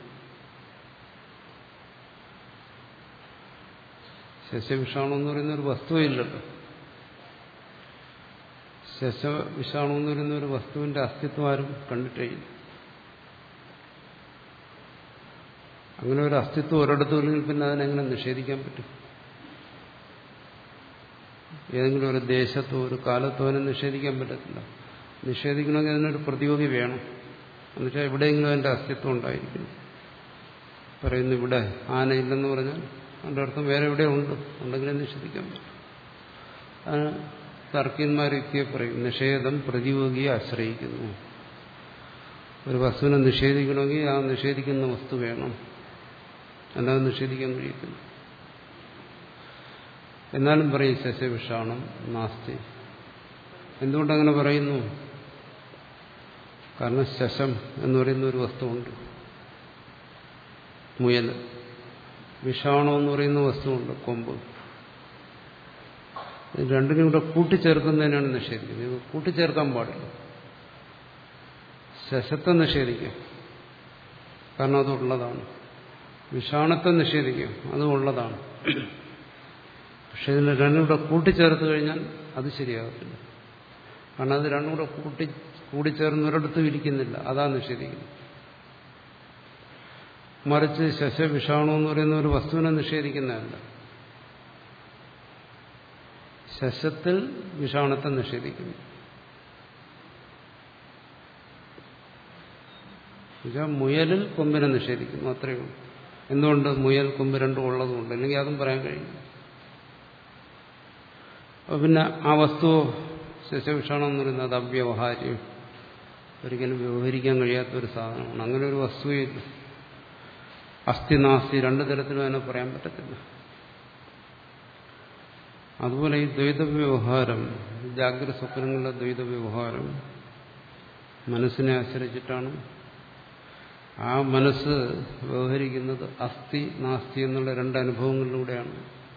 ശശവിഷാണം എന്ന് പറയുന്ന ഒരു വസ്തുവില്ലല്ലോ. ശശവിഷാണം എന്ന് പറയുന്ന ഒരു വസ്തുവിന്റെ അസ്തിത്വം ആരും കണ്ടിട്ടേ ഇല്ല. അങ്ങനെ ഒരു അസ്തിത്വം ഒരിടത്തും ഇല്ലെങ്കിൽ പിന്നെ അതിനെങ്ങനെ നിഷേധിക്കാൻ പറ്റും? ഏതെങ്കിലും ഒരു ദേശത്തോ ഒരു കാലത്തോ അതിനെ നിഷേധിക്കാൻ പറ്റത്തില്ല. നിഷേധിക്കണമെങ്കിൽ അതിനൊരു പ്രതിയോഗി വേണം. എന്നുവെച്ചാൽ എവിടെയെങ്കിലും അതിന്റെ അസ്തിത്വം ഉണ്ടായിരിക്കുന്നു. പറയുന്നു ഇവിടെ ആനയില്ലെന്ന് പറഞ്ഞാൽ അതിൻ്റെ അർത്ഥം വേറെ എവിടെ ഉണ്ട്, ഉണ്ടെങ്കിലേ നിഷേധിക്കാൻ പറ്റും. അതിന് തർക്കന്മാർ യുക്തിയെ പറയും നിഷേധം പ്രതിയോഗിയെ ആശ്രയിക്കുന്നു. ഒരു വസ്തുവിനെ നിഷേധിക്കണമെങ്കിൽ ആ നിഷേധിക്കുന്ന വസ്തു വേണം, അല്ലാതെ നിഷേധിക്കാൻ കഴിയത്തില്ല. എന്നാലും പറയും ശശവിഷാണം നാസ്തി. എന്തുകൊണ്ടങ്ങനെ പറയുന്നു? കാരണം ശശം എന്ന് പറയുന്ന ഒരു വസ്തുവുണ്ട്, മുയൽ. വിഷാണം എന്ന് പറയുന്ന വസ്തുവുണ്ട്, കൊമ്പ്. രണ്ടിനും കൂടെ കൂട്ടിച്ചേർക്കുന്നതിനാണ് നിഷേധിക്കുന്നത്. ഇത് കൂട്ടിച്ചേർക്കാൻ പാടില്ല. ശശത്തെ നിഷേധിക്കാം, കാരണം അതുള്ളതാണ്. വിഷാണത്തെ നിഷേധിക്കാം, അതും ഉള്ളതാണ്. പക്ഷെ ഇതിന് രണ്ടും കൂടെ കൂട്ടിച്ചേർത്ത് കഴിഞ്ഞാൽ അത് ശരിയാകത്തില്ല. കാരണം അത് രണ്ടും കൂടെ കൂട്ടി കൂടിച്ചേർന്നൊരിടത്തും ഇരിക്കുന്നില്ല, അതാ നിഷേധിക്കുന്നത്. മറിച്ച് ശശവിഷാണം എന്ന് പറയുന്ന ഒരു വസ്തുവിനെ നിഷേധിക്കുന്നതല്ല, ശശത്തിൽ വിഷാണത്തെ നിഷേധിക്കുന്നു. മുയലിൽ കൊമ്പിനെ നിഷേധിക്കുന്നു, അത്രയേ ഉള്ളൂ. എന്തുകൊണ്ട്? മുയൽ കൊമ്പ് രണ്ടും ഉള്ളതുകൊണ്ട്. അല്ലെങ്കിൽ അതും പറയാൻ കഴിയും. അപ്പൊ പിന്നെ ആ വസ്തു ശശവിഷാണം എന്ന് പറയുന്നത് അത് അവ്യവഹാര്യം, ഒരിക്കലും വ്യവഹരിക്കാൻ കഴിയാത്തൊരു സാധനമാണ്. അങ്ങനെ ഒരു വസ്തുവില്ല. അസ്ഥി നാസ്തി രണ്ടു തരത്തിലും അതിനെ പറയാൻ പറ്റത്തില്ല. അതുപോലെ ഈ ദ്വൈത വ്യവഹാരം, ജാഗ്രത സ്വപ്നങ്ങളുടെ ദ്വൈത വ്യവഹാരം മനസ്സിനെ ആശ്രയിച്ചിട്ടാണ്. ആ മനസ്സ് വ്യവഹരിക്കുന്നത് അസ്ഥി നാസ്തി എന്നുള്ള രണ്ട് അനുഭവങ്ങളിലൂടെയാണ്.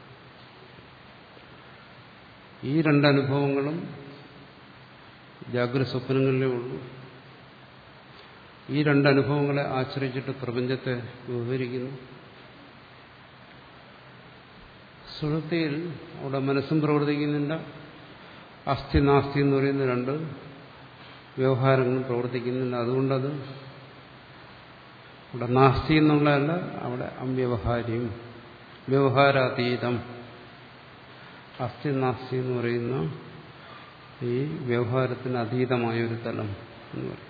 ഈ രണ്ടനുഭവങ്ങളും ജാഗ്രത സ്വപ്നങ്ങളിലേ ഉള്ളൂ. ഈ രണ്ടനുഭവങ്ങളെ ആശ്രയിച്ചിട്ട് പ്രപഞ്ചത്തെ വ്യവഹരിക്കുന്നു. സുഷുപ്തിയിൽ അവിടെ മനസ്സും പ്രവർത്തിക്കുന്നില്ല, അസ്ഥി നാസ്തി എന്ന് പറയുന്ന രണ്ട് വ്യവഹാരങ്ങളും പ്രവർത്തിക്കുന്നില്ല. അതുകൊണ്ടത് അവിടെ നാസ്തി എന്നുള്ളതല്ല, അവിടെ അവ്യവഹാര്യം, വ്യവഹാരാതീതം. അസ്ഥി നാസ്തി എന്ന് പറയുന്ന ഈ വ്യവഹാരത്തിന് അതീതമായ ഒരു തലം എന്ന് പറയും.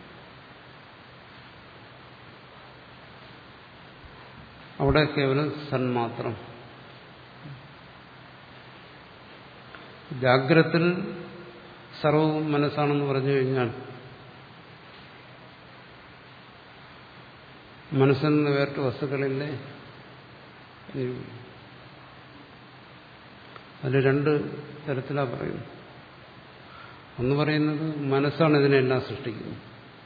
അവിടെ കേവലം സന്മാത്രം. ജാഗ്രത്തിൽ സർവവും മനസ്സാണെന്ന് പറഞ്ഞു കഴിഞ്ഞാൽ മനസ്സിൽ നിന്ന് വേറിട്ട് വസ്തുക്കളില്ലേ? അതിൽ രണ്ട് തരത്തിലാണ് പറയുന്നത്. ഒന്ന് പറയുന്നത് മനസ്സാണ് ഇതിനെല്ലാം സൃഷ്ടിക്കുന്നത്.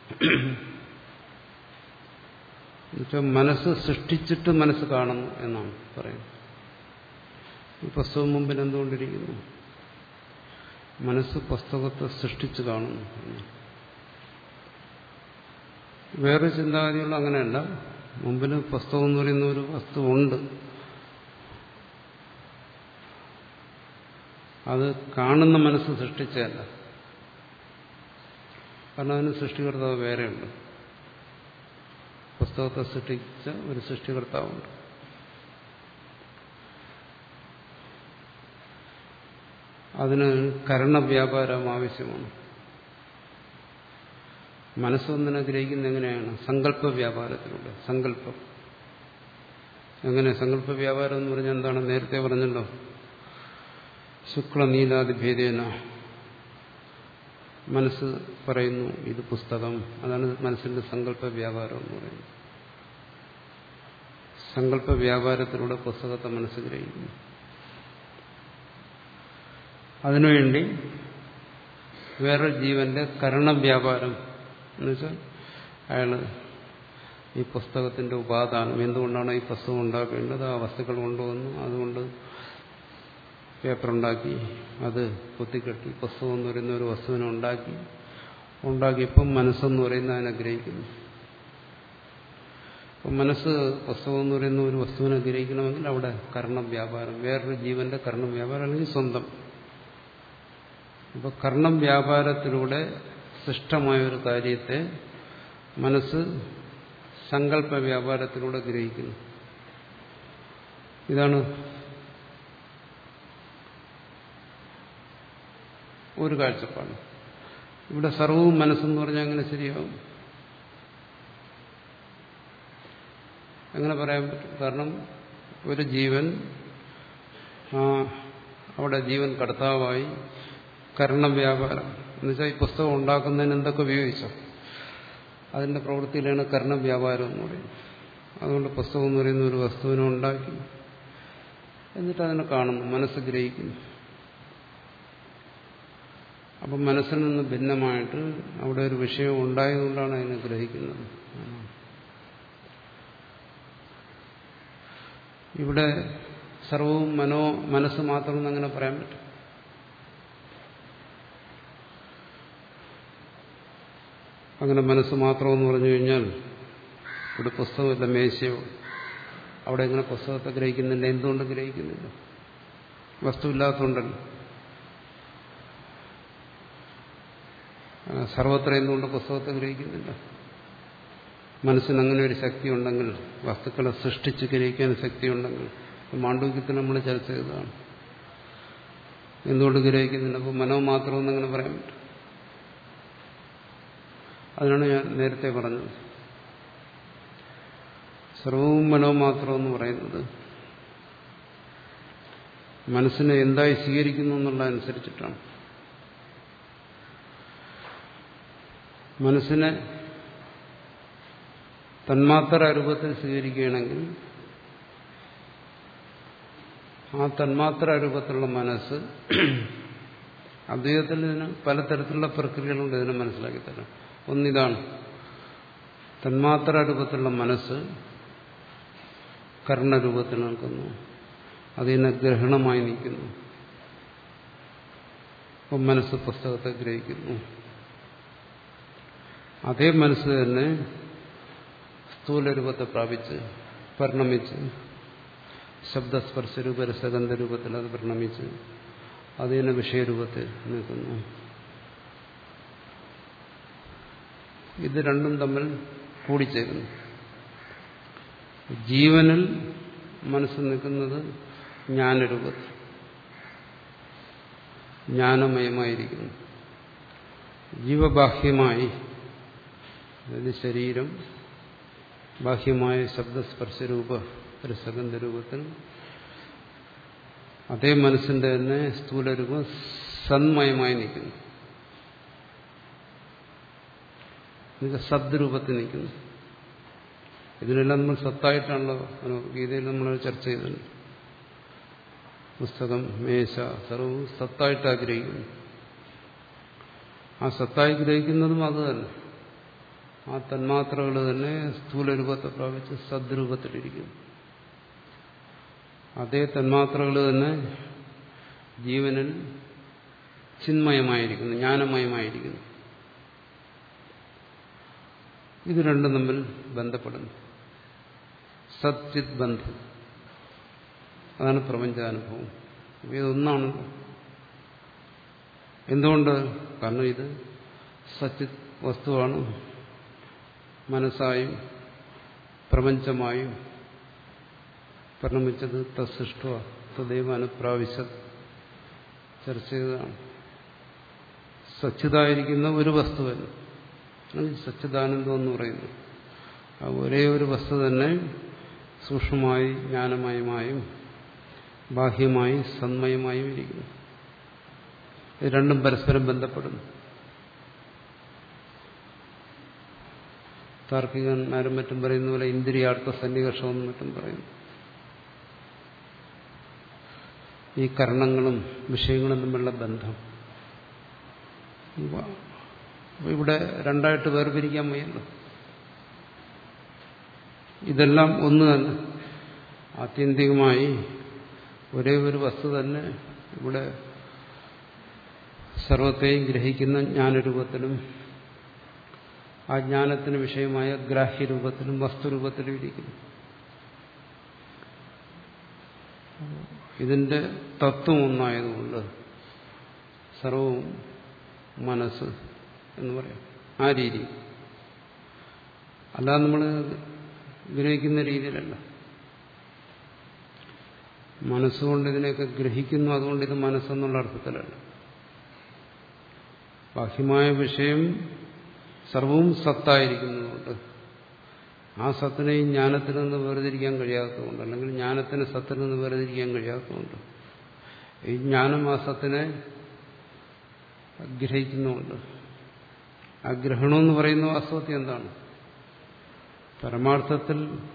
എന്നുവെച്ചാൽ മനസ്സ് സൃഷ്ടിച്ചിട്ട് മനസ്സ് കാണുന്നു എന്നാണ് പറയുന്നത്. ഈ പുസ്തകം മുമ്പിൽ എന്തുകൊണ്ടിരിക്കുന്നു? മനസ്സ് പുസ്തകത്തെ സൃഷ്ടിച്ച് കാണുന്നു. വേറെ ചിന്താഗതിയുള്ള അങ്ങനെയല്ല. മുമ്പിൽ പുസ്തകം എന്ന് പറയുന്ന ഒരു വസ്തു ഉണ്ട്. അത് കാണുന്ന മനസ്സ് സൃഷ്ടിച്ചതല്ല. കാരണം അതിന് സൃഷ്ടികർത്താവ് വേറെയുണ്ട്. പുസ്തകത്തെ സൃഷ്ടിച്ച ഒരു സൃഷ്ടികർത്താവുണ്ട്. അതിന് കരണവ്യാപാരം ആവശ്യമാണ്. മനസ്സൊന്നിനെ ഗ്രഹിക്കുന്ന എങ്ങനെയാണ്? സങ്കല്പ വ്യാപാരത്തിലൂടെ. സങ്കല്പം എങ്ങനെ? സങ്കല്പ വ്യാപാരം എന്ന് പറഞ്ഞാൽ എന്താണ്? നേരത്തെ പറഞ്ഞല്ലോ, ശുക്ല നീലാദി ഭേദേന മനസ്സ് പറയുന്നു ഇത് പുസ്തകം. അതാണ് മനസ്സിന്റെ സങ്കല്പ വ്യാപാരം എന്ന് പറയുന്നത്. സങ്കല്പ വ്യാപാരത്തിലൂടെ പുസ്തകത്തെ മനസ്സ് ഗ്രഹിക്കുന്നു. അതിനുവേണ്ടി വേറൊരു ജീവന്റെ കരണവ്യാപാരം എന്ന് വെച്ചാൽ അയാൾ ഈ പുസ്തകത്തിന്റെ ഉപാദാനം, എന്തുകൊണ്ടാണ് ഈ പുസ്തകം ഉണ്ടാക്കേണ്ടത്, ആ വസ്തുക്കൾ കൊണ്ടുവന്നു, അതുകൊണ്ട് പേപ്പറുണ്ടാക്കി, അത് കുത്തിക്കെട്ടി പുസ്തകം എന്ന് പറയുന്ന ഒരു വസ്തുവിനെ ഉണ്ടാക്കി ഉണ്ടാക്കിയപ്പം മനസ്സെന്ന് പറയുന്ന അതിനെ ഗ്രഹിക്കുന്നു. അപ്പം മനസ്സ് പുസ്തകം എന്ന് പറയുന്ന ഒരു വസ്തുവിനെ ഗ്രഹിക്കണമെങ്കിൽ അവിടെ കർണവ്യാപാരം, വേറൊരു ജീവന്റെ കർണവ്യാപാരം അല്ലെങ്കിൽ സ്വന്തം. അപ്പോൾ കർണം വ്യാപാരത്തിലൂടെ സൃഷ്ടമായ ഒരു കാര്യത്തെ മനസ്സ് സങ്കല്പ വ്യാപാരത്തിലൂടെ ഗ്രഹിക്കുന്നു. ഇതാണ് ഒരു കാഴ്ചപ്പാട്. ഇവിടെ സർവവും മനസ്സെന്ന് പറഞ്ഞാൽ എങ്ങനെ ശരിയാവും? എങ്ങനെ പറയാൻ പറ്റും? കാരണം ഒരു ജീവൻ അവിടെ ജീവൻ കർത്താവായി കർണവ്യാപാരം എന്നുവെച്ചാൽ ഈ പുസ്തകം ഉണ്ടാക്കുന്നതിന് എന്തൊക്കെ ഉപയോഗിച്ചോ അതിന്റെ പ്രവൃത്തിയിലാണ് കർണവ്യാപാരം എന്ന് പറയുന്നത്. അതുകൊണ്ട് പുസ്തകം എന്ന് പറയുന്ന ഒരു വസ്തുവിനെ ഉണ്ടാക്കി എന്നിട്ട് അതിനെ കാണുന്നു, മനസ്സ് ഗ്രഹിക്കുന്നു. അപ്പം മനസ്സിൽ നിന്ന് ഭിന്നമായിട്ട് അവിടെ ഒരു വിഷയം ഉണ്ടായതുകൊണ്ടാണ് അതിനെ ഗ്രഹിക്കുന്നത്. ഇവിടെ സർവവും മനോ മനസ്സ് മാത്രമെന്ന് അങ്ങനെ പറയാൻ പറ്റും. അങ്ങനെ മനസ്സ് മാത്രമെന്ന് പറഞ്ഞു കഴിഞ്ഞാൽ ഇവിടെ പുസ്തകമില്ല, മേശയോ, അവിടെ എങ്ങനെ പുസ്തകത്തെ ഗ്രഹിക്കുന്നില്ല? എന്തുകൊണ്ട് ഗ്രഹിക്കുന്നില്ല? വസ്തുവില്ലാത്തതുകൊണ്ടല്ലോ. സർവത്ര എന്തുകൊണ്ട് പുസ്തകത്തെ ഗ്രഹിക്കുന്നില്ല? മനസ്സിന് അങ്ങനെ ഒരു ശക്തി ഉണ്ടെങ്കിൽ, വസ്തുക്കളെ സൃഷ്ടിച്ച് ഗ്രഹിക്കാൻ ശക്തിയുണ്ടെങ്കിൽ, മാണ്ഡൂക്യത്തിൽ നമ്മൾ ചർച്ച ചെയ്തതാണ്. എന്തുകൊണ്ട് ഗ്രഹിക്കുന്നില്ല? അപ്പോൾ മനോ മാത്രമെന്ന് അങ്ങനെ പറയാൻ പറ്റും. അതിനാണ് ഞാൻ നേരത്തെ പറഞ്ഞത്, സർവവും മനോ മാത്രമെന്ന് പറയുന്നത് മനസ്സിനെ എന്തായി സ്വീകരിക്കുന്നു എന്നുള്ളതനുസരിച്ചിട്ടാണ്. മനസ്സിനെ തന്മാത്ര രൂപത്തിൽ സ്വീകരിക്കുകയാണെങ്കിൽ ആ തന്മാത്ര രൂപത്തിലുള്ള മനസ്സ് അദ്വൈതത്തിൽ ഇതിന് പലതരത്തിലുള്ള പ്രക്രിയകളുണ്ട്. ഇതിനെ മനസ്സിലാക്കി തരാം. ഒന്നിതാണ്, തന്മാത്ര രൂപത്തിലുള്ള മനസ്സ് കർണരൂപത്തിൽ നിൽക്കുന്നു, അതിനെ ഗ്രഹണമായി നിൽക്കുന്നു. അപ്പം മനസ്സ് പുസ്തകത്തെ ഗ്രഹിക്കുന്നു. അതേ മനസ്സ് തന്നെ സ്ഥൂലരൂപത്തെ പ്രാപിച്ച് പരിണമിച്ച് ശബ്ദസ്പർശരൂപ രസഗന്ധ രൂപത്തിൽ അത് പരിണമിച്ച് അതിനെ വിഷയരൂപത്തിൽ നിൽക്കുന്നു. ഇത് രണ്ടും തമ്മിൽ കൂടിച്ചേരുന്നു. ജീവനിൽ മനസ്സ് നിൽക്കുന്നത് ജ്ഞാനരൂപത്തിൽ, ജ്ഞാനമയമായിരിക്കുന്നു. ജീവബാഹ്യമായി, അതായത് ശരീരം ബാഹ്യമായ ശബ്ദസ്പർശരൂപ രസഗന്ധരൂപത്തിൽ അതേ മനസ്സിന്റെ തന്നെ സ്ഥൂലരൂപം സന്മയമായി നിൽക്കുന്നു, സദ്രൂപത്തിൽ നിൽക്കുന്നു. ഇതിനെല്ലാം നമ്മൾ സത്തായിട്ടാണല്ലോ ഗീതയിൽ നമ്മൾ ചർച്ച ചെയ്തിട്ടുണ്ട്. പുസ്തകം, മേശ, സർവ്വവും സത്തായിട്ട് ആഗ്രഹിക്കുന്നു. ആ സത്തായി ഗ്രഹിക്കുന്നതും അത് തന്നെ. ആ തന്മാത്രകൾ തന്നെ സ്ഥൂല രൂപത്തെ പ്രാപിച്ച് സദ്രൂപത്തിലിരിക്കുന്നു. അതേ തന്മാത്രകൾ തന്നെ ജീവനിൽ ചിന്മയമായിരിക്കുന്നു, ജ്ഞാനമയമായിരിക്കുന്നു. ഇത് രണ്ടും തമ്മിൽ ബന്ധപ്പെടുന്നു. സച്ചിത് ബന്ധം, അതാണ് പ്രപഞ്ചാനുഭവം. ഇതൊന്നാണ്. എന്തുകൊണ്ട്? കാരണം ഇത് സച്ചിത് വസ്തുവാണ്. മനസ്സായും പ്രപഞ്ചമായും പരിണമിച്ചത് തസ്സൃഷ്ട തദൈവ അനുപ്രാവശ്യത് ചർച്ച ചെയ്തതാണ്. സച്ചിതായിരിക്കുന്ന ഒരു വസ്തുവല്ല, സച്ചിദാനന്ദം എന്ന് പറയുന്നു. ആ ഒരേ ഒരു വസ്തു തന്നെ സൂക്ഷ്മമായി ജ്ഞാനമയമായും ബാഹ്യമായി സന്മയമായും ഇരിക്കുന്നു. ഇത് രണ്ടും പരസ്പരം ബന്ധപ്പെടുന്നു. താർക്കികന്മാരും മറ്റും പറയുന്ന പോലെ ഇന്ദ്രിയാർത്ഥ സന്നികർഷമെന്നും മറ്റും പറയുന്നു. ഈ കരണങ്ങളും വിഷയങ്ങളും തമ്മിലുള്ള ബന്ധം ഇവിടെ രണ്ടായിട്ട് വേർപിരിക്കാൻ വയ്യല്ലോ. ഇതെല്ലാം ഒന്ന് തന്നെ. ആത്യന്തികമായി ഒരേ ഒരു വസ്തു തന്നെ ഇവിടെ സർവത്തെയും ഗ്രഹിക്കുന്ന ജ്ഞാനരൂപത്തിലും ആ ജ്ഞാനത്തിന് വിഷയമായ ഗ്രാഹ്യരൂപത്തിലും വസ്തുരൂപത്തിലും ഇരിക്കുന്നു. ഇതിന്റെ തത്വം ഒന്നായതുകൊണ്ട് സർവവും മനസ്സ് എന്ന് പറയാം. ആ രീതി അല്ലാതെ നമ്മൾ ഗ്രഹിക്കുന്ന രീതിയിലല്ല. മനസ്സുകൊണ്ട് ഇതിനെയൊക്കെ ഗ്രഹിക്കുന്നു, അതുകൊണ്ട് ഇത് മനസ്സെന്നുള്ള അർത്ഥത്തിലല്ല. ബാഹ്യമായ വിഷയം സർവവും സത്തായിരിക്കുന്നതുകൊണ്ട് ആ സത്തിനെ ഈ ജ്ഞാനത്തിൽ നിന്ന് വേർതിരിക്കാൻ കഴിയാത്തതുകൊണ്ട്, അല്ലെങ്കിൽ ജ്ഞാനത്തിന് സത്തിൽ നിന്ന് വേർതിരിക്കാൻ കഴിയാത്തതുകൊണ്ട്, ഈ ജ്ഞാനം ആ സത്തിനെ ഗ്രഹിക്കുന്നുണ്ട്. ആ ഗ്രഹണമെന്ന് പറയുന്ന വാസ്തവത്തിൽ എന്താണ്? പരമാർത്ഥത്തിൽ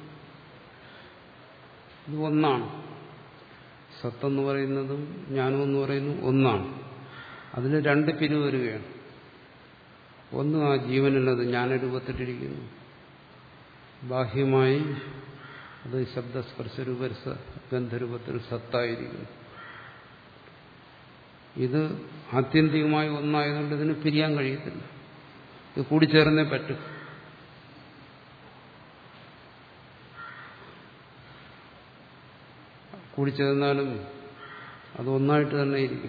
ഇത് ഒന്നാണ്. സത്തെന്ന് പറയുന്നതും ജ്ഞാനമെന്ന് പറയുന്നതും ഒന്നാണ്. അതിന് രണ്ട് പിരിവ് വരികയാണ്. ഒന്ന്, ആ ജീവനുള്ളത് ജ്ഞാനരൂപത്തിലിരിക്കുന്നു. ബാഹ്യമായി അത് ശബ്ദസ്പർശരൂപ ഗന്ധരൂപത്തിൽ സത്തായിരിക്കുന്നു. ഇത് ആത്യന്തികമായി ഒന്നായതുകൊണ്ട് ഇതിന് പിരിയാൻ കഴിയത്തില്ല. ഇത് കൂടിച്ചേർന്നേ പറ്റും. കൂടിച്ചേർന്നാലും അത് ഒന്നായിട്ട് തന്നെ ഇരിക്കും.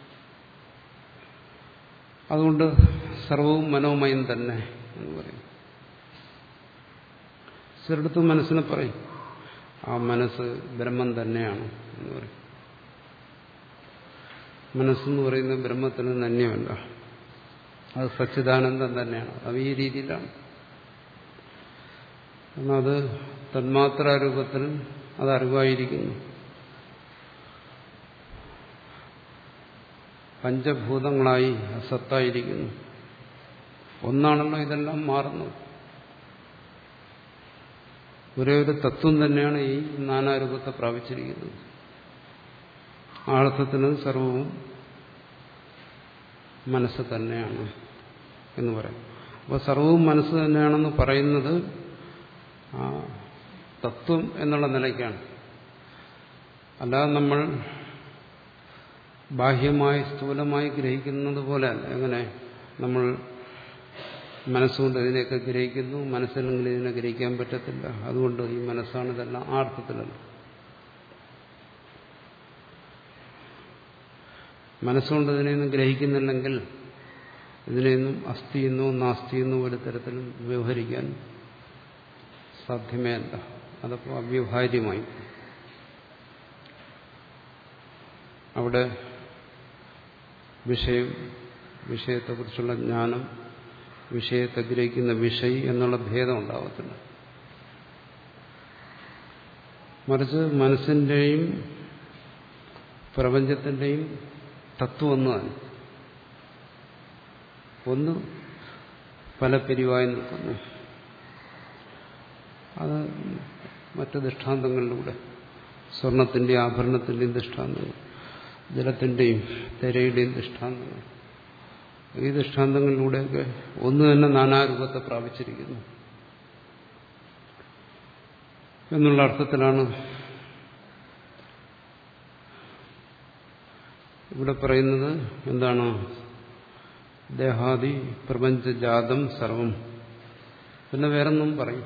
അതുകൊണ്ട് സർവവും മനോമയം തന്നെ എന്ന് പറയും. ചിലടത്തും മനസ്സിനെ പറയും ആ മനസ്സ് ബ്രഹ്മം തന്നെയാണ് എന്ന് പറയും. മനസ്സെന്ന് പറയുന്നത് ബ്രഹ്മത്തിന് തന്നെയല്ല, അത് സച്ചിദാനന്ദം തന്നെയാണ്. അത് ഈ രീതിയിലാണ്. കാരണം അത് തന്മാത്രാരൂപത്തിൽ അത് അറിവായിരിക്കുന്നു. പഞ്ചഭൂതങ്ങളായി സത്തായിരിക്കുന്നു. ഒന്നാണല്ലോ ഇതെല്ലാം മാറുന്നത്. ഒരേ ഒരു തത്വം തന്നെയാണ് ഈ നാനാരൂപത്തെ പ്രാപിച്ചിരിക്കുന്നത്. ആ അർത്ഥത്തിന് സർവവും മനസ്സ് തന്നെയാണ് എന്ന് പറയാം. അപ്പോൾ സർവവും മനസ്സ് തന്നെയാണെന്ന് പറയുന്നത് ആ തത്വം എന്നുള്ള നിലയ്ക്കാണ്. അല്ലാതെ നമ്മൾ ബാഹ്യമായി സ്ഥൂലമായി ഗ്രഹിക്കുന്നത് പോലെ അല്ല. എങ്ങനെ നമ്മൾ മനസ്സുകൊണ്ട് ഇതിനെയൊക്കെ ഗ്രഹിക്കുന്നു, മനസ്സിലെങ്കിൽ ഇതിനെ ഗ്രഹിക്കാൻ പറ്റത്തില്ല, അതുകൊണ്ട് ഈ മനസ്സാണ് ഇതെല്ലാം. ആ അർത്ഥത്തിലല്ല. മനസ്സുകൊണ്ട് ഇതിനെയൊന്നും ഗ്രഹിക്കുന്നില്ലെങ്കിൽ ഇതിനെയൊന്നും അസ്ഥിയെന്നോ നാസ്തിയെന്നോ ഒരു തരത്തിലും വ്യവഹരിക്കാൻ സാധ്യമേ അല്ല. അതപ്പോൾ അവ്യവഹാര്യമായി. അവിടെ വിഷയം, വിഷയത്തെക്കുറിച്ചുള്ള ജ്ഞാനം, വിഷയത്തെ ഗ്രഹിക്കുന്ന വിഷയി എന്നുള്ള ഭേദം ഉണ്ടാവത്തില്ല. മറിച്ച് മനസ്സിന്റെയും പ്രപഞ്ചത്തിന്റെയും തത്വം ഒന്നാണ്. ഒന്ന് പല പിരിവായി നിൽക്കുന്നു. അത് മറ്റ് ദൃഷ്ടാന്തങ്ങളിലൂടെ സ്വർണത്തിന്റെയും ആഭരണത്തിന്റെയും ദൃഷ്ടാന്തങ്ങൾ, ജലത്തിന്റെയും തിരയുടെയും ദൃഷ്ടാന്തങ്ങൾ, ഈ ദൃഷ്ടാന്തങ്ങളിലൂടെയൊക്കെ ഒന്ന് തന്നെ നാനാരൂപത്തെ പ്രാപിച്ചിരിക്കുന്നു എന്നുള്ള അർത്ഥത്തിലാണ് ഇവിടെ പറയുന്നത്. എന്താണ്? ദേഹാദി പ്രപഞ്ചജാതം സർവം. പിന്നെ വേറൊന്നും പറയും.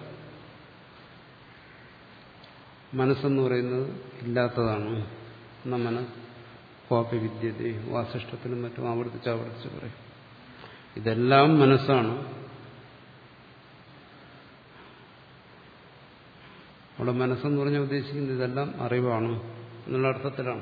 മനസ്സെന്ന് പറയുന്നത് ഇല്ലാത്തതാണ്. എന്ന മനഃ ക്വാപി വിദ്യതേ, വാസിഷ്ഠത്തിനും മറ്റും ആവർത്തിച്ച് ആവർത്തിച്ച് പറയും. ഇതെല്ലാം മനസ്സാണ്. അവിടെ മനസ്സെന്ന് പറഞ്ഞാൽ ഉദ്ദേശിക്കുന്നത് ഇതെല്ലാം അറിവാണ് എന്നുള്ള അർത്ഥത്തിലാണ്.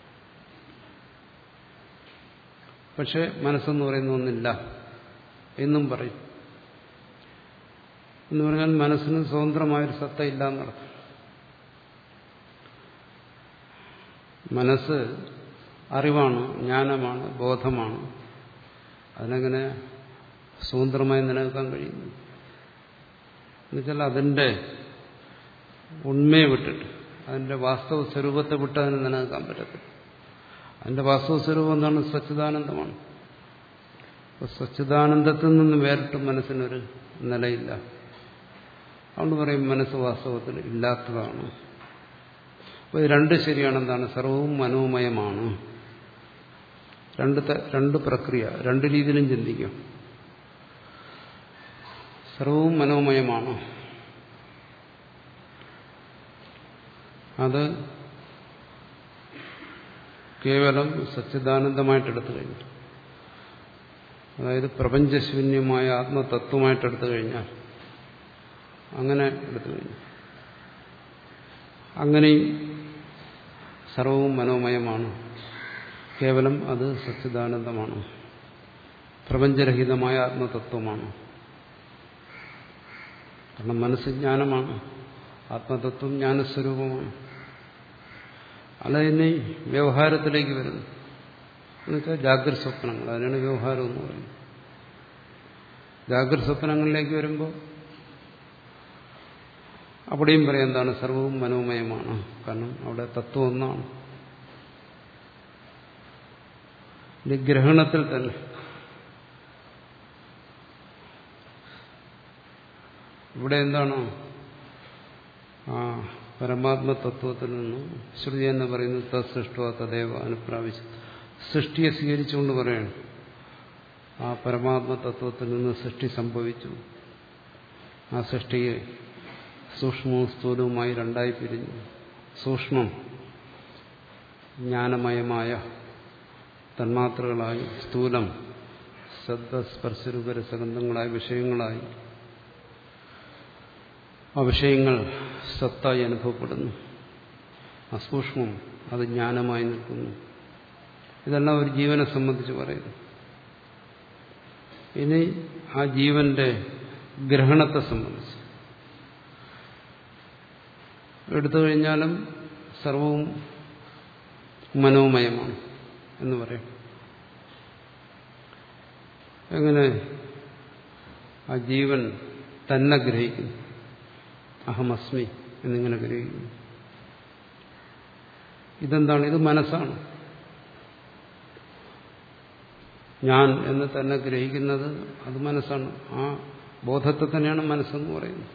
പക്ഷെ മനസ്സെന്ന് പറയുന്ന ഒന്നില്ല എന്നും പറയും. എന്ന് പറഞ്ഞാൽ മനസ്സിന് സ്വതന്ത്രമായൊരു സത്ത ഇല്ല എന്നർത്ഥം. മനസ്സ് അറിവാണ്, ജ്ഞാനമാണ്, ബോധമാണ്. അതിനെങ്ങനെ സ്വതന്ത്രമായി നിലനിൽക്കാൻ കഴിയുന്നു? എന്നുവെച്ചാൽ അതിൻ്റെ ഉണ്മയെ വിട്ടിട്ട്, അതിൻ്റെ വാസ്തവ സ്വരൂപത്തെ വിട്ട് അതിന് നിലനിൽക്കാൻ പറ്റത്തില്ല. അതിന്റെ വാസ്തവ സ്വരൂപം എന്താണ്? സച്ചിദാനന്ദമാണ്. അപ്പോൾ സച്ചിദാനന്ദത്തിൽ നിന്ന് വേറിട്ട് മനസ്സിനൊരു നിലയില്ല. അതുകൊണ്ട് പറയും മനസ്സ് വാസ്തവത്തിൽ ഇല്ലാത്തതാണ്. അപ്പോൾ ഇത് രണ്ട് ശരിയാണ്. എന്താണ്? സർവവും മനോമയമാണ്. രണ്ട് രണ്ട് പ്രക്രിയ, രണ്ട് രീതിയിലും ചിന്തിക്കാം. സർവവും മനോമയമാണ്. അത് കേവലം സച്ചിദാനന്ദമായിട്ടെടുത്തു കഴിഞ്ഞു, അതായത് പ്രപഞ്ചശൂന്യമായ ആത്മതത്വമായിട്ടെടുത്തു കഴിഞ്ഞാൽ, അങ്ങനെ എടുത്തു കഴിഞ്ഞു, അങ്ങനെയും സർവവും മനോമയമാണ്. കേവലം അത് സച്ചിദാനന്ദമാണ്, പ്രപഞ്ചരഹിതമായ ആത്മതത്വമാണ്. കാരണം മനസ്സ് ജ്ഞാനമാണ്, ആത്മതത്വം ജ്ഞാനസ്വരൂപമാണ്. അല്ല, ഇനി വ്യവഹാരത്തിലേക്ക് വരുന്നു എന്നുവെച്ചാൽ ജാഗ്രത സ്വപ്നങ്ങൾ, അതിനാണ് വ്യവഹാരം എന്ന് പറയുന്നത്. ജാഗ്രത സ്വപ്നങ്ങളിലേക്ക് വരുമ്പോൾ അവിടെയും പറയാം എന്താണ്? സർവവും മനോമയമാണ്. കാരണം അവിടെ തത്വം ഒന്നാണ്. ഇത് ഗ്രഹണത്തിൽ തന്നെ ഇവിടെ എന്താണ്? ആ പരമാത്മതത്വത്തിൽ നിന്നും ശ്രുതി എന്ന് പറയുന്നത് തത്സൃഷ്ട തദേവ അനുപ്രാപിച്ചു, സൃഷ്ടിയെ സ്വീകരിച്ചുകൊണ്ട് പറയാണ് ആ പരമാത്മതത്വത്തിൽ നിന്ന് സൃഷ്ടി സംഭവിച്ചു. ആ സൃഷ്ടിയെ സൂക്ഷ്മവും സ്ഥൂലവുമായി രണ്ടായി പിരിഞ്ഞു. സൂക്ഷ്മം ജ്ഞാനമയമായ തന്മാത്രകളായി, സ്ഥൂലം ശബ്ദസ്പർശരൂപരസഗന്ധങ്ങളായി, വിഷയങ്ങളായി. ആ വിഷയങ്ങൾ സത്തായി അനുഭവപ്പെടുന്നു. അസൂക്ഷ്മം അത് ജ്ഞാനമായി നിൽക്കുന്നു. ഇതെല്ലാം ഒരു ജീവനെ സംബന്ധിച്ച് പറയുന്നു. ഇനി ആ ജീവന്റെ ഗ്രഹണത്തെ സംബന്ധിച്ച് എടുത്തു കഴിഞ്ഞാലും സർവവും മനോമയമാണ് എന്ന് പറയും. എങ്ങനെ? ആ ജീവൻ തന്നെ ഗ്രഹിക്കുന്നു. അഹമസ്മി എന്നിങ്ങനെ ഗ്രഹിക്കുന്നു. ഇതെന്താണ്? ഇത് മനസ്സാണ്. ഞാൻ എന്ന് തന്നെ ഗ്രഹിക്കുന്നത് അത് മനസ്സാണ്. ആ ബോധത്തെ തന്നെയാണ് മനസ്സെന്ന് പറയുന്നത്.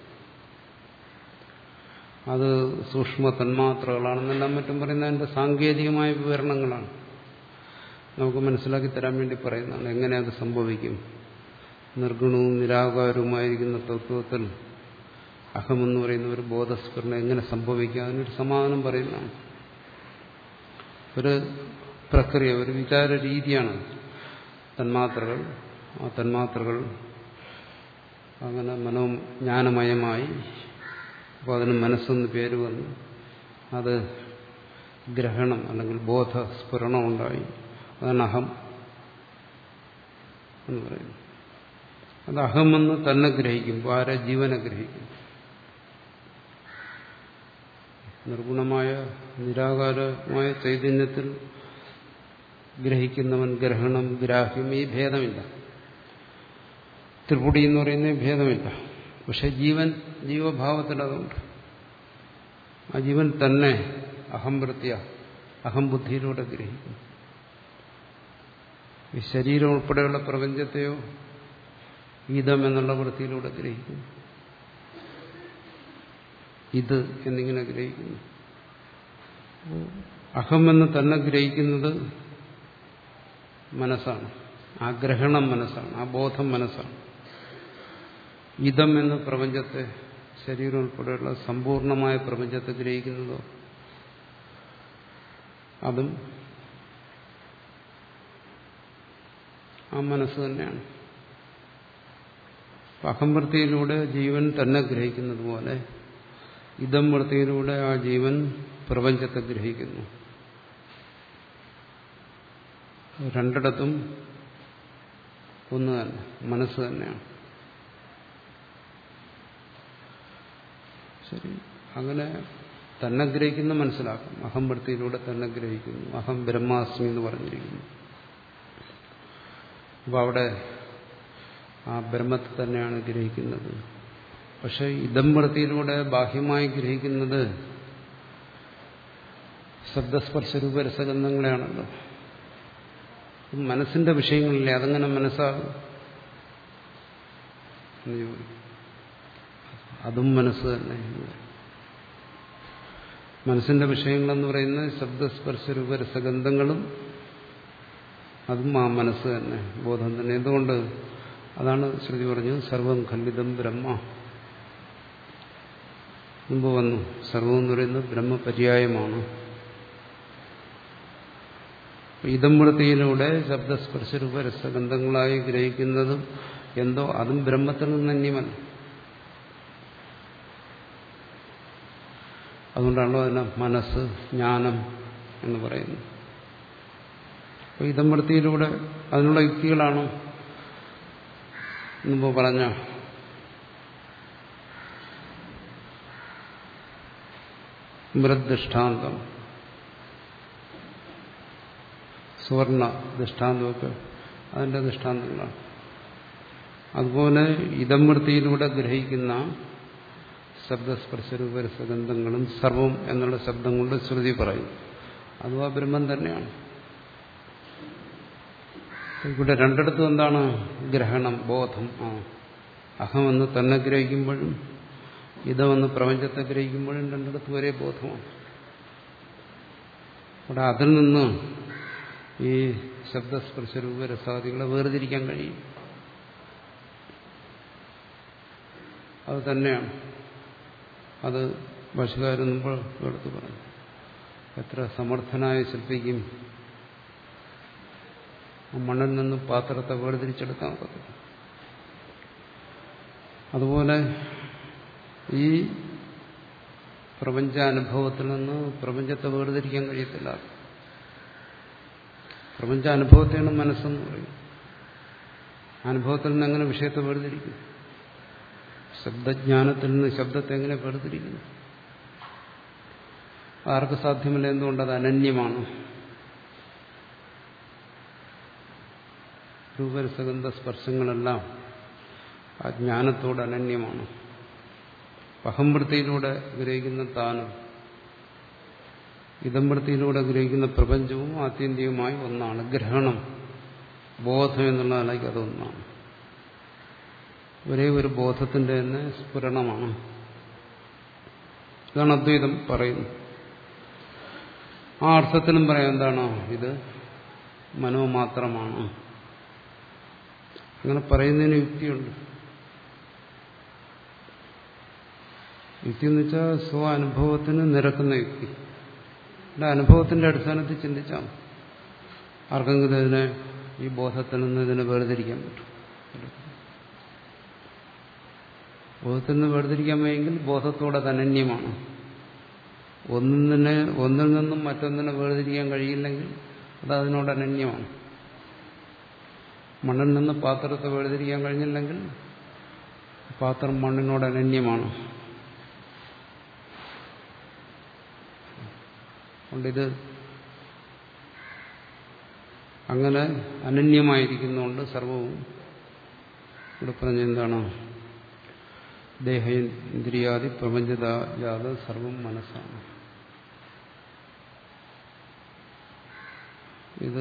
അത് സൂക്ഷ്മ തന്മാത്രകളാണെന്നെല്ലാം മറ്റും പറയുന്നത് അതിൻ്റെ സാങ്കേതികമായ വിവരണങ്ങളാണ്. നമുക്ക് മനസ്സിലാക്കി തരാൻ വേണ്ടി പറയുന്നതാണ്. എങ്ങനെ അത് സംഭവിക്കും? നിർഗുണവും നിരാകാരവുമായിരിക്കുന്ന തത്വത്തിൽ അഹമെന്ന് പറയുന്ന ഒരു ബോധസ്ഫുരണം എങ്ങനെ സംഭവിക്കുക? അതിനൊരു സമാധാനം പറയുന്നതാണ്. ഒരു പ്രക്രിയ, ഒരു വിചാര രീതിയാണ്. തന്മാത്രകൾ, ആ തന്മാത്രകൾ അങ്ങനെ മനോ ജ്ഞാനമയമായി, അപ്പോൾ അതിന് മനസ്സെന്ന് പേര് വന്നു. അത് ഗ്രഹണം അല്ലെങ്കിൽ ബോധസ്ഫുരണം ഉണ്ടായി. അതാണ് അഹം എന്ന് പറയുന്നത്. അത് അഹമെന്ന് തന്നെ ഗ്രഹിക്കുമ്പോൾ ആരെ? ജീവനെ ഗ്രഹിക്കും. നിർഗുണമായ നിരാകാരമായ ചൈതന്യത്തിൽ ഗ്രഹിക്കുന്നവൻ ഗ്രഹണം, ഗ്രാഹ്യം, ഈ ഭേദമില്ല. ത്രിപുടി എന്ന് പറയുന്ന ഭേദമില്ല. പക്ഷെ ജീവൻ ജീവഭാവത്തിൽ അതുണ്ട്. ആ ജീവൻ തന്നെ അഹംവൃത്യ അഹംബുദ്ധിയിലൂടെ ഗ്രഹിക്കുന്നു. ഈ ശരീരം ഉൾപ്പെടെയുള്ള പ്രപഞ്ചത്തെയോ ഇതം എന്നുള്ള വൃത്തിയിലൂടെ ഗ്രഹിക്കുന്നു. ഇത് എന്നിങ്ങനെ ഗ്രഹിക്കുന്നു. അഹം എന്ന് തന്നെ ഗ്രഹിക്കുന്നത് മനസ്സാണ്. ആ ഗ്രഹണം മനസ്സാണ്, ആ ബോധം മനസ്സാണ്. ഇതം എന്ന് പ്രപഞ്ചത്തെ, ശരീരം ഉൾപ്പെടെയുള്ള സമ്പൂർണമായ പ്രപഞ്ചത്തെ ഗ്രഹിക്കുന്നതോ അതും ആ മനസ്സ് തന്നെയാണ്. അഹംവൃത്തിയിലൂടെ ജീവൻ തന്നെ ഗ്രഹിക്കുന്നത് പോലെ ഇതം വൃത്തിയിലൂടെ ആ ജീവൻ പ്രപഞ്ചത്തെ ഗ്രഹിക്കുന്നു. രണ്ടിടത്തും ഒന്ന് തന്നെ, മനസ്സ് തന്നെയാണ്. ശരി, അങ്ങനെ തന്നെ ഗ്രഹിക്കുന്ന മനസ്സിലാക്കും. അഹംവൃത്തിയിലൂടെ തന്നെ ഗ്രഹിക്കുന്നു. അഹം ബ്രഹ്മാസ്മി എന്ന് പറഞ്ഞിരിക്കുന്നു. അപ്പോൾ അവിടെ ആ ബ്രഹ്മത്തെ തന്നെയാണ് ഗ്രഹിക്കുന്നത്. പക്ഷെ ഇതം വൃത്തിയിലൂടെ ബാഹ്യമായി ഗ്രഹിക്കുന്നത് ശബ്ദസ്പർശ രൂപരസഗന്ധങ്ങളെയാണല്ലോ. മനസ്സിന്റെ വിഷയങ്ങളില്ലേ, അതങ്ങനെ മനസ്സാകും. അതും മനസ്സ് തന്നെ. മനസ്സിന്റെ വിഷയങ്ങളെന്ന് പറയുന്നത് ശബ്ദസ്പർശ രൂപരസഗന്ധങ്ങളും അതും ആ മനസ്സ് തന്നെ, ബോധം തന്നെ. എന്തുകൊണ്ട്? അതാണ് ശ്രുതി പറഞ്ഞത് സർവം ഖണ്ഡിതം ബ്രഹ്മ. മുമ്പ് വന്നു, സർവം എന്ന് പറയുന്നത് ബ്രഹ്മപര്യായമാണ്. ഇതം വൃത്തിയിലൂടെ ശബ്ദസ്പർശ രൂപരസഗന്ധങ്ങളായി ഗ്രഹിക്കുന്നതും എന്തോ അതും ബ്രഹ്മത്തിൽ നിന്ന് അന്യമല്ല. അതുകൊണ്ടാണല്ലോ അതിനെ മനസ്സ്, ജ്ഞാനം എന്ന് പറയുന്നത്. അപ്പോൾ ഇതം വൃത്തിയിലൂടെ അതിനുള്ള യുക്തികളാണ് മുമ്പ് പറഞ്ഞ മൃദ്ദൃഷ്ടാന്തം, സുവർണ ദൃഷ്ടാന്തമൊക്കെ അതിൻ്റെ ദൃഷ്ടാന്തങ്ങളാണ്. അതുപോലെ ഇതം വൃത്തിയിലൂടെ ഗ്രഹിക്കുന്ന ശബ്ദസ്പർശരൂപരസഗന്ധങ്ങളും സർവം എന്നുള്ള ശബ്ദം കൊണ്ട് ശ്രുതി പറയും. അതും ആ ബ്രഹ്മം തന്നെയാണ്. ഇവിടെ രണ്ടിടത്തും എന്താണ്? ഗ്രഹണം, ബോധം. ആ അഹമെന്ന് തന്നെ ഗ്രഹിക്കുമ്പോഴും ഇതമെന്ന് പ്രപഞ്ചത്തെ ഗ്രഹിക്കുമ്പോഴും രണ്ടിടത്തും ഒരേ ബോധമാണ്. അവിടെ അതിൽ നിന്ന് ഈ ശബ്ദസ്പർശരൂപരസാദികളെ വേർതിരിക്കാൻ കഴിയും. അത് തന്നെയാണ്. അത് ഭാഷകാരൻ മുമ്പ് എടുത്തു പറഞ്ഞു. എത്ര സമർത്ഥനായ ശില്പിക്കും മണ്ണിൽ നിന്ന് പാത്രത്തെ വേർതിരിച്ചെടുക്കാൻ പറ്റും. അതുപോലെ ഈ പ്രപഞ്ചാനുഭവത്തിൽ നിന്ന് പ്രപഞ്ചത്തെ വേർതിരിക്കാൻ കഴിയത്തില്ല. പ്രപഞ്ചാനുഭവത്തെയാണ് മനസ്സെന്ന് പറയും. അനുഭവത്തിൽ നിന്ന് എങ്ങനെ വിഷയത്തെ വേർതിരിക്കും? ശബ്ദജ്ഞാനത്തിൽ നിന്ന് ശബ്ദത്തെ എങ്ങനെ വേർതിരിക്കുന്നു? ആർക്ക് സാധ്യമല്ല. എന്തുകൊണ്ടത് അനന്യമാണ്. രൂപരസഗന്ധ സ്പർശങ്ങളെല്ലാം ആ ജ്ഞാനത്തോട് അനന്യമാണ്. അഹംവൃത്തിയിലൂടെ ഗ്രഹിക്കുന്ന താനും ഇതംവൃത്തിയിലൂടെ ഗ്രഹിക്കുന്ന പ്രപഞ്ചവും ആത്യന്തികമായി ഒന്നാണ്. ഗ്രഹണം, ബോധം എന്നുള്ള നിലയ്ക്ക് അതൊന്നാണ്. ഒരേ ഒരു ബോധത്തിന്റെ തന്നെ സ്ഫുരണമാണ്. ഇതാണ് അദ്വൈതം പറയുന്നത്. ആ അർത്ഥത്തിലും പറയാം എന്താണ്? ഇത് മനോമാത്രമാണ്. അങ്ങനെ പറയുന്നതിന് യുക്തിയുണ്ട്. യുക്തി എന്ന് വെച്ചാൽ സ്വ അനുഭവത്തിന് നിരക്കുന്ന യുക്തി. എൻ്റെ അനുഭവത്തിന്റെ അടിസ്ഥാനത്തിൽ ചിന്തിച്ചാൽ ആർക്കെങ്കിലും ഇതിനെ, ഈ ബോധത്തിൽ നിന്ന് ഇതിനെ വേർതിരിക്കാൻ പറ്റും. ബോധത്തിൽ നിന്ന് വേർതിരിക്കാൻ വയ്യെങ്കിൽ ബോധത്തോടെ അനന്യമാണ്. ഒന്നിനെ ഒന്നിൽ നിന്നും മറ്റൊന്നിനെ വേർതിരിക്കാൻ കഴിയില്ലെങ്കിൽ അത് അതിനോട് അനന്യമാണ്. മണ്ണിൽ നിന്ന് പാത്രത്തെ വേർതിരിക്കാൻ കഴിഞ്ഞില്ലെങ്കിൽ പാത്രം മണ്ണിനോട് അനന്യമാണ്. അതുകൊണ്ടിത് അങ്ങനെ അനന്യമായിരിക്കുന്നതുകൊണ്ട് സർവവും ഇവിടെ പറഞ്ഞ എന്താണ്? ദേഹേന്ദ്രിയാദി പ്രപഞ്ചജാത സർവം മനസ്സാണ്. ഇത്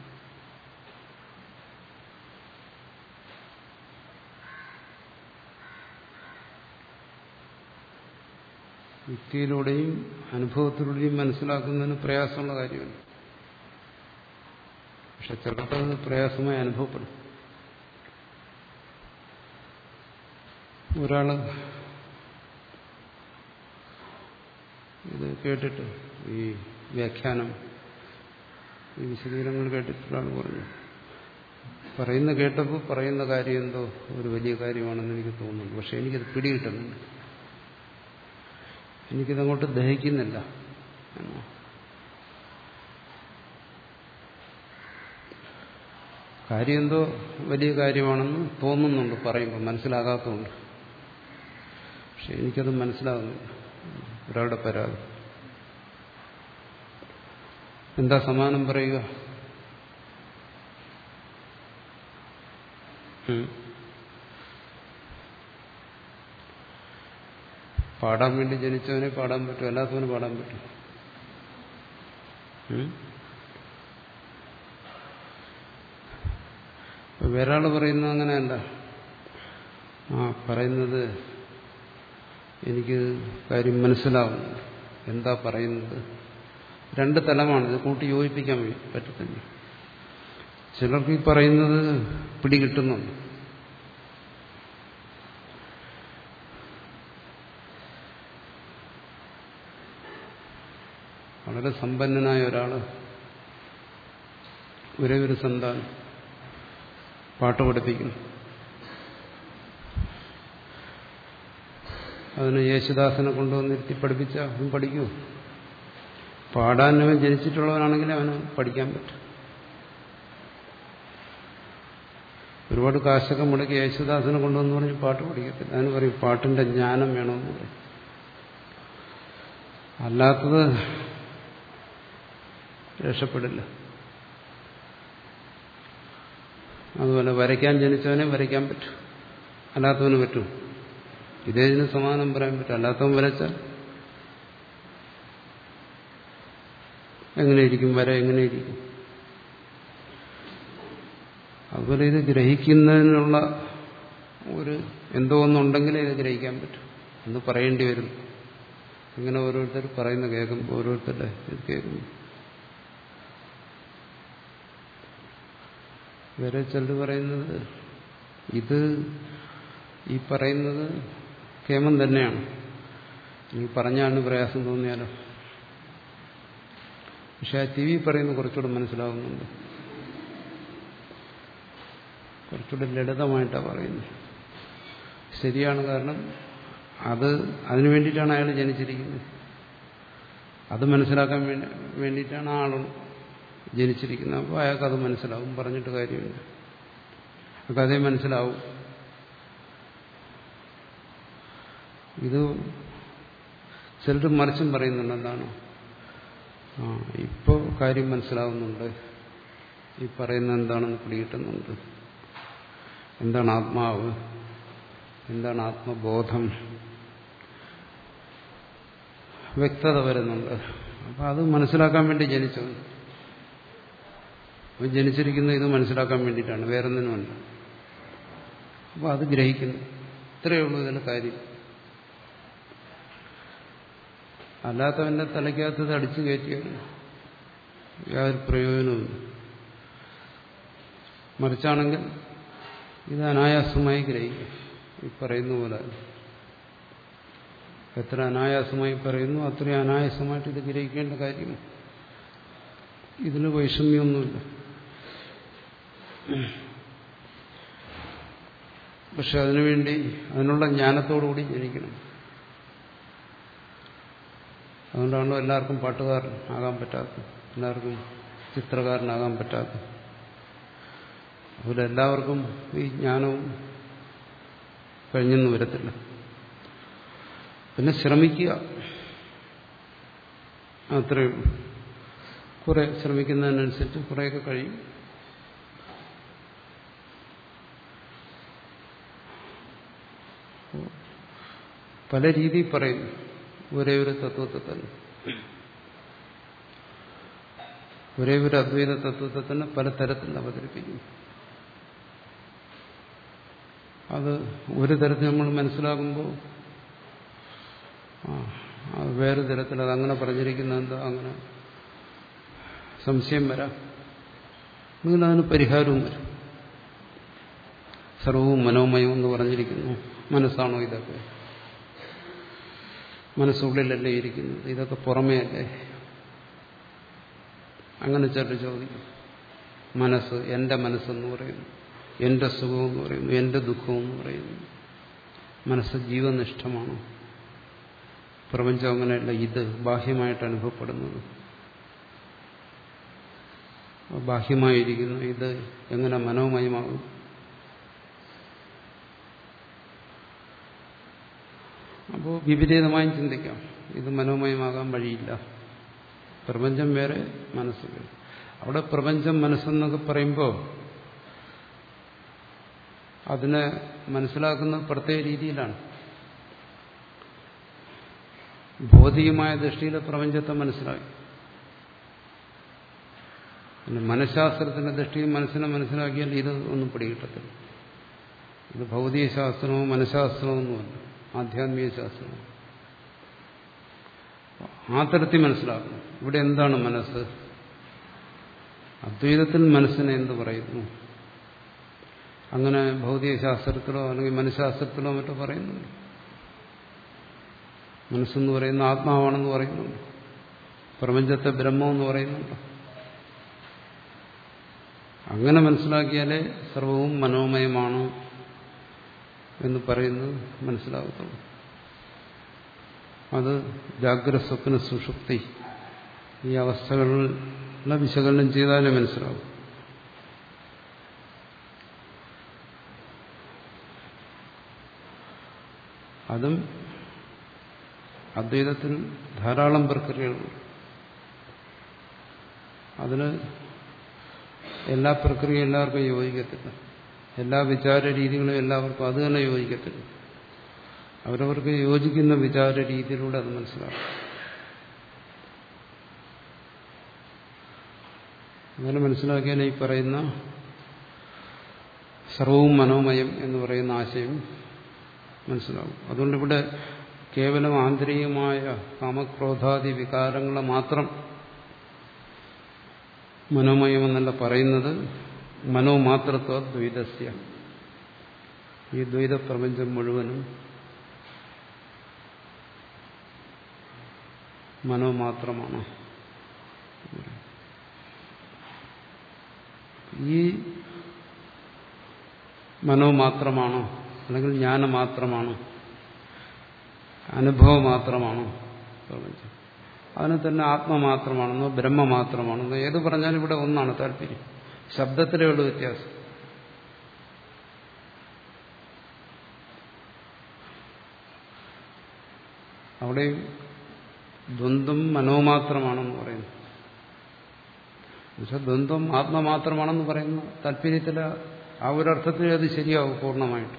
യുക്തിയിലൂടെയും അനുഭവത്തിലൂടെയും മനസ്സിലാക്കുന്നതിന് പ്രയാസമുള്ള കാര്യമാണ്. പക്ഷെ ചിലർക്കത് പ്രയാസമായി അനുഭവപ്പെടും. ഒരാള് ഇത് കേട്ടിട്ട് ഈ വ്യാഖ്യാനം ഈ വിശദീകരണങ്ങൾ കേട്ടിട്ടുള്ളതാണ് പറഞ്ഞു, പറയുന്ന കേട്ടപ്പോൾ പറയുന്ന കാര്യം എന്തോ ഒരു വലിയ കാര്യമാണെന്ന് എനിക്ക് തോന്നുന്നു. പക്ഷെ എനിക്കത് പിടികിട്ടുന്നുണ്ട്, എനിക്കിതങ്ങോട്ട് ദഹിക്കുന്നില്ല എന്നോ. കാര്യം എന്തോ വലിയ കാര്യമാണെന്ന് തോന്നുന്നുണ്ട് പറയുമ്പോൾ, മനസ്സിലാകാത്തതുകൊണ്ട്. പക്ഷെ എനിക്കത് മനസ്സിലാകുന്നില്ല. ഒരാളുടെ പരാതി. എന്താ സമാനം പറയുക? പാടാൻ വേണ്ടി ജനിച്ചവനെ പാടാൻ പറ്റും, അല്ലാത്തവന് പാടാൻ പറ്റും. വേറൊരാൾ പറയുന്നത് അങ്ങനെയല്ല. ആ പറയുന്നത് എനിക്ക് കാര്യം മനസ്സിലാവുന്നു, എന്താ പറയുന്നത്. രണ്ട് തലമാണ്, ഇത് കൂട്ടി യോജിപ്പിക്കാൻ പറ്റത്തില്ല. ചിലർക്ക് ഈ പറയുന്നത് പിടികിട്ടുന്നുണ്ട്, വളരെ സമ്പന്നനായ ഒരാള്, ഒരേ ഒരു സന്താനം, പാട്ട് പഠിപ്പിക്കുന്നു. അതിന് യേശുദാസനെ കൊണ്ടുവന്നിരുത്തി പഠിപ്പിച്ച അവൻ പഠിക്കൂ. പാടാൻ അവൻ ജനിച്ചിട്ടുള്ളവനാണെങ്കിൽ അവന് പഠിക്കാൻ പറ്റും. ഒരുപാട് കാശൊക്കെ മുടക്കി യേശുദാസനെ കൊണ്ടുവന്ന് പറഞ്ഞ് പാട്ട് പഠിക്കത്തില്ല. അതിന് പറയും പാട്ടിന്റെ ജ്ഞാനം വേണമെന്ന് പറയും. അല്ലാത്തത് രക്ഷപ്പെടില്ല. അതുപോലെ വരയ്ക്കാൻ ജനിച്ചവനെ വരയ്ക്കാൻ പറ്റും, അല്ലാത്തവന് പറ്റും. ഇതേ ഇതിന് സമാനം പറയാൻ പറ്റും. അല്ലാത്തവൻ വരച്ചാൽ എങ്ങനെയിരിക്കും, വര എങ്ങനെയിരിക്കും. അതുപോലെ ഇത് ഗ്രഹിക്കുന്നതിനുള്ള ഒരു എന്തോ ഒന്നുണ്ടെങ്കിലേ ഇത് ഗ്രഹിക്കാൻ പറ്റും എന്ന് പറയേണ്ടി വരും. ഇങ്ങനെ ഓരോരുത്തർ പറയുന്ന കേൾക്കുമ്പോൾ ഓരോരുത്തരുടെ ഇത് കേൾക്കുന്നു. വേറെ ചിലർ പറയുന്നത് ഇത് ഈ പറയുന്നത് കേമം തന്നെയാണ്, ഈ പറഞ്ഞാണ് പ്രയാസം തോന്നിയാലോ. പക്ഷെ ആ ടി വി പറയുന്നത് കുറച്ചുകൂടെ മനസ്സിലാവുന്നുണ്ട്, കുറച്ചുകൂടെ ലളിതമായിട്ടാണ് പറയുന്നത്. ശരിയാണ്, കാരണം അത് അതിനു വേണ്ടിയിട്ടാണ് അയാൾ ജനിച്ചിരിക്കുന്നത്. അത് മനസ്സിലാക്കാൻ വേണ്ടി വേണ്ടിയിട്ടാണ് ആൾ ജനിച്ചിരിക്കുന്നത്. അപ്പോൾ അയാൾക്കത് മനസ്സിലാവും, പറഞ്ഞിട്ട് കാര്യമില്ല, അയാൾക്ക് അതേ മനസ്സിലാവും. ഇത് ചിലർ മറിച്ചും പറയുന്നുണ്ട്. എന്താണ്, ആ ഇപ്പോൾ കാര്യം മനസ്സിലാവുന്നുണ്ട്, ഈ പറയുന്നത് എന്താണെന്ന് പിടികിട്ടുന്നുണ്ട്, എന്താണ് ആത്മാവ്, എന്താണ് ആത്മബോധം, വ്യക്തത വരുന്നുണ്ട്. അപ്പം അത് മനസ്സിലാക്കാൻ വേണ്ടി ജനിച്ചത്. അപ്പം ജനിച്ചിരിക്കുന്നത് ഇത് മനസ്സിലാക്കാൻ വേണ്ടിയിട്ടാണ്, വേറൊന്നിനുമല്ല. അപ്പോൾ അത് ഗ്രഹിക്കുന്നു. ഇത്രയേ ഉള്ളൂ ഇതിന് കാര്യം. അല്ലാത്തവന്റെ തലയ്ക്കകത്ത് ഇത് അടിച്ചു കയറ്റിയാണ് യാതൊരു പ്രയോജനവുമില്ല. മറിച്ചാണെങ്കിൽ ഇത് അനായാസമായി ഗ്രഹിക്കും. ഈ പറയുന്ന പോലെ എത്ര അനായാസമായി പറയുന്നു അത്രയും അനായാസമായിട്ട് ഇത് ഗ്രഹിക്കേണ്ട കാര്യം. ഇതിന് വൈഷമ്യമൊന്നുമില്ല. പക്ഷെ അതിനുവേണ്ടി അതിനുള്ള ജ്ഞാനത്തോടുകൂടി ജനിക്കണം. അതുകൊണ്ടാണല്ലോ എല്ലാവർക്കും പാട്ടുകാരൻ ആകാൻ പറ്റാത്തത്, എല്ലാവർക്കും ചിത്രകാരനാകാൻ പറ്റാത്തത്. അതുപോലെ എല്ലാവർക്കും ഈ ജ്ഞാനവും കഴിഞ്ഞെന്ന് വരത്തില്ല. പിന്നെ ശ്രമിക്കുക, അത്രയേ ഉള്ളൂ. കുറെ ശ്രമിക്കുന്നതിനനുസരിച്ച് കുറേയൊക്കെ കഴിയും. പല രീതിയിൽ പറയുന്നു ഒരേ ഒരു തത്വത്തെ തന്നെ. ഒരേ ഒരു അദ്വൈത തത്വത്തെ തന്നെ പലതരത്തിൽ അവതരിപ്പിക്കുന്നു. അത് ഒരു തരത്തിൽ നമ്മൾ മനസ്സിലാക്കുമ്പോൾ അത് വേറെ തരത്തിൽ അതങ്ങനെ പറഞ്ഞിരിക്കുന്ന എന്താ അങ്ങനെ സംശയം വരാം. അല്ലെങ്കിൽ അതിന് പരിഹാരവും വരും. സർവവും മനോമയം എന്ന് പറഞ്ഞിരിക്കുന്നു. മനസ്സാണോ ഇതൊക്കെ? മനസ്സുള്ളിലല്ലേ ഇരിക്കുന്നത്? ഇതൊക്കെ പുറമേ അല്ലേ? അങ്ങനെ ചിലർ ചോദിക്കും. മനസ്സ്, എന്റെ മനസ്സെന്ന് പറയുന്നു, എന്റെ സുഖമെന്ന് പറയുന്നു, എന്റെ ദുഃഖമെന്ന് പറയുന്നു. മനസ്സ് ജീവനിഷ്ഠമാണോ? പ്രപഞ്ചം അങ്ങനെയല്ല, ഇത് ബാഹ്യമായിട്ട് അനുഭവപ്പെടുന്നത്. ബാഹ്യമായിരിക്കുന്നു ഇത് എങ്ങനെ മനോമയമാകും? അപ്പോൾ വിപരീതമായും ചിന്തിക്കാം. ഇത് മനോമയമാകാൻ വഴിയില്ല. പ്രപഞ്ചം വേറെ, മനസ്സ് വേറെ. അവിടെ പ്രപഞ്ചം മനസ്സെന്നൊക്കെ പറയുമ്പോൾ അതിനെ മനസ്സിലാക്കുന്നത് പ്രത്യേക രീതിയിലാണ്. ഭൗതികമായ ദൃഷ്ടിയിലെ പ്രപഞ്ചത്തെ മനസ്സിലാക്കി, പിന്നെ മനഃശാസ്ത്രത്തിന്റെ ദൃഷ്ടിയിൽ മനസ്സിനെ മനസ്സിലാക്കിയാൽ ഇത് ഒന്നും പിടികിട്ടത്തില്ല. ഇത് ഭൗതിക ശാസ്ത്രമോ മനഃശാസ്ത്രമോ ഒന്നുമല്ല, ആധ്യാത്മിക ശാസ്ത്രമോ. ആ തരത്തിൽ മനസ്സിലാക്കണം. ഇവിടെ എന്താണ് മനസ്സ്? അദ്വൈതത്തിൽ മനസ്സിനെ എന്ത് പറയുന്നു? അങ്ങനെ ഭൗതിക ശാസ്ത്രത്തിലോ അല്ലെങ്കിൽ മനഃശാസ്ത്രത്തിലോ മറ്റോ പറയുന്നുണ്ട്. മനസ്സെന്ന് പറയുന്ന ആത്മാവാണെന്ന് പറയുന്നുണ്ട്. പ്രപഞ്ചത്തെ ബ്രഹ്മമെന്ന് പറയുന്നുണ്ട്. അങ്ങനെ മനസ്സിലാക്കിയാലേ സർവവും മനോമയമാണ് എന്ന് പറയുന്നത് മനസ്സിലാകത്തുള്ളൂ. അത് ജാഗ്രത, സ്വപ്ന, സുഷുപ്തി ഈ അവസ്ഥകളിലെ വിശകലനം ചെയ്താലേ മനസ്സിലാവും. അതും അദ്വൈതത്തിൽ ധാരാളം പ്രക്രിയകളുണ്ട്. അതിന് എല്ലാ പ്രക്രിയയും എല്ലാവർക്കും യോജിക്കത്തില്ല. എല്ലാ വിചാര രീതികളും എല്ലാവർക്കും അത് തന്നെ യോജിക്കത്തില്ല. അവരവർക്ക് യോജിക്കുന്ന വിചാര രീതിയിലൂടെ അത് മനസ്സിലാക്കും. അങ്ങനെ മനസ്സിലാക്കിയാൽ ഈ പറയുന്ന സർവവും മനോമയം എന്ന് പറയുന്ന ആശയം മനസ്സിലാവും. അതുകൊണ്ട് ഇവിടെ കേവലം ആന്തരികമായ കാമക്രോധാദി വികാരങ്ങളെ മാത്രം മനോമയമെന്നല്ല പറയുന്നത്. മനോമാത്രത്വ ദ്വൈതസ്യ, ഈ ദ്വൈത പ്രപഞ്ചം മുഴുവനും മനോമാത്രമാണ്. ഈ മനോമാത്രമാണോ അല്ലെങ്കിൽ ജ്ഞാനമാത്രമാണോ, അനുഭവം മാത്രമാണോ പ്രപഞ്ചം? അതിനെ തന്നെ ആത്മമാത്രമാണെന്നോ ബ്രഹ്മമാത്രമാണെന്നോ ഏത് പറഞ്ഞാലും ഇവിടെ ഒന്നാണ് താല്പര്യം. ശബ്ദത്തിലേ ഉള്ള വ്യത്യാസം. അവിടെ ദ്വന്ദ്വം മനോമാത്രമാണെന്ന് പറയുന്നു. പക്ഷെ ദ്വന്ദ്വം ആത്മമാത്രമാണെന്ന് പറയുന്ന താല്പര്യത്തിൽ ആ ഒരർത്ഥത്തിൽ അത് ശരിയാവും പൂർണ്ണമായിട്ട്.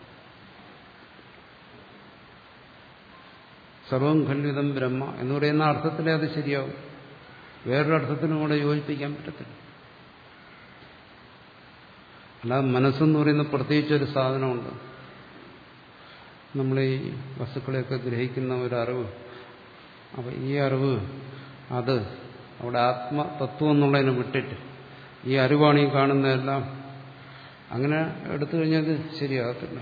സർവം ഖണ്ഡിതം ബ്രഹ്മ എന്ന് പറയുന്ന അർത്ഥത്തിലേ അത് ശരിയാവും. വേറൊരർത്ഥത്തിനും കൂടെ യോജിപ്പിക്കാൻ പറ്റത്തില്ല. അല്ലാതെ മനസ്സെന്ന് പറയുന്ന പ്രത്യേകിച്ചൊരു സാധനമുണ്ട്. നമ്മൾ ഈ വസ്തുക്കളെയൊക്കെ ഗ്രഹിക്കുന്ന ഒരറിവ്. അപ്പം ഈ അറിവ് അത് അവിടെ ആത്മതത്വം എന്നുള്ളതിനെ വിട്ടിട്ട് ഈ അറിവാണ് ഈ കാണുന്നതെല്ലാം അങ്ങനെ എടുത്തു കഴിഞ്ഞാൽ ശരിയാകത്തില്ല.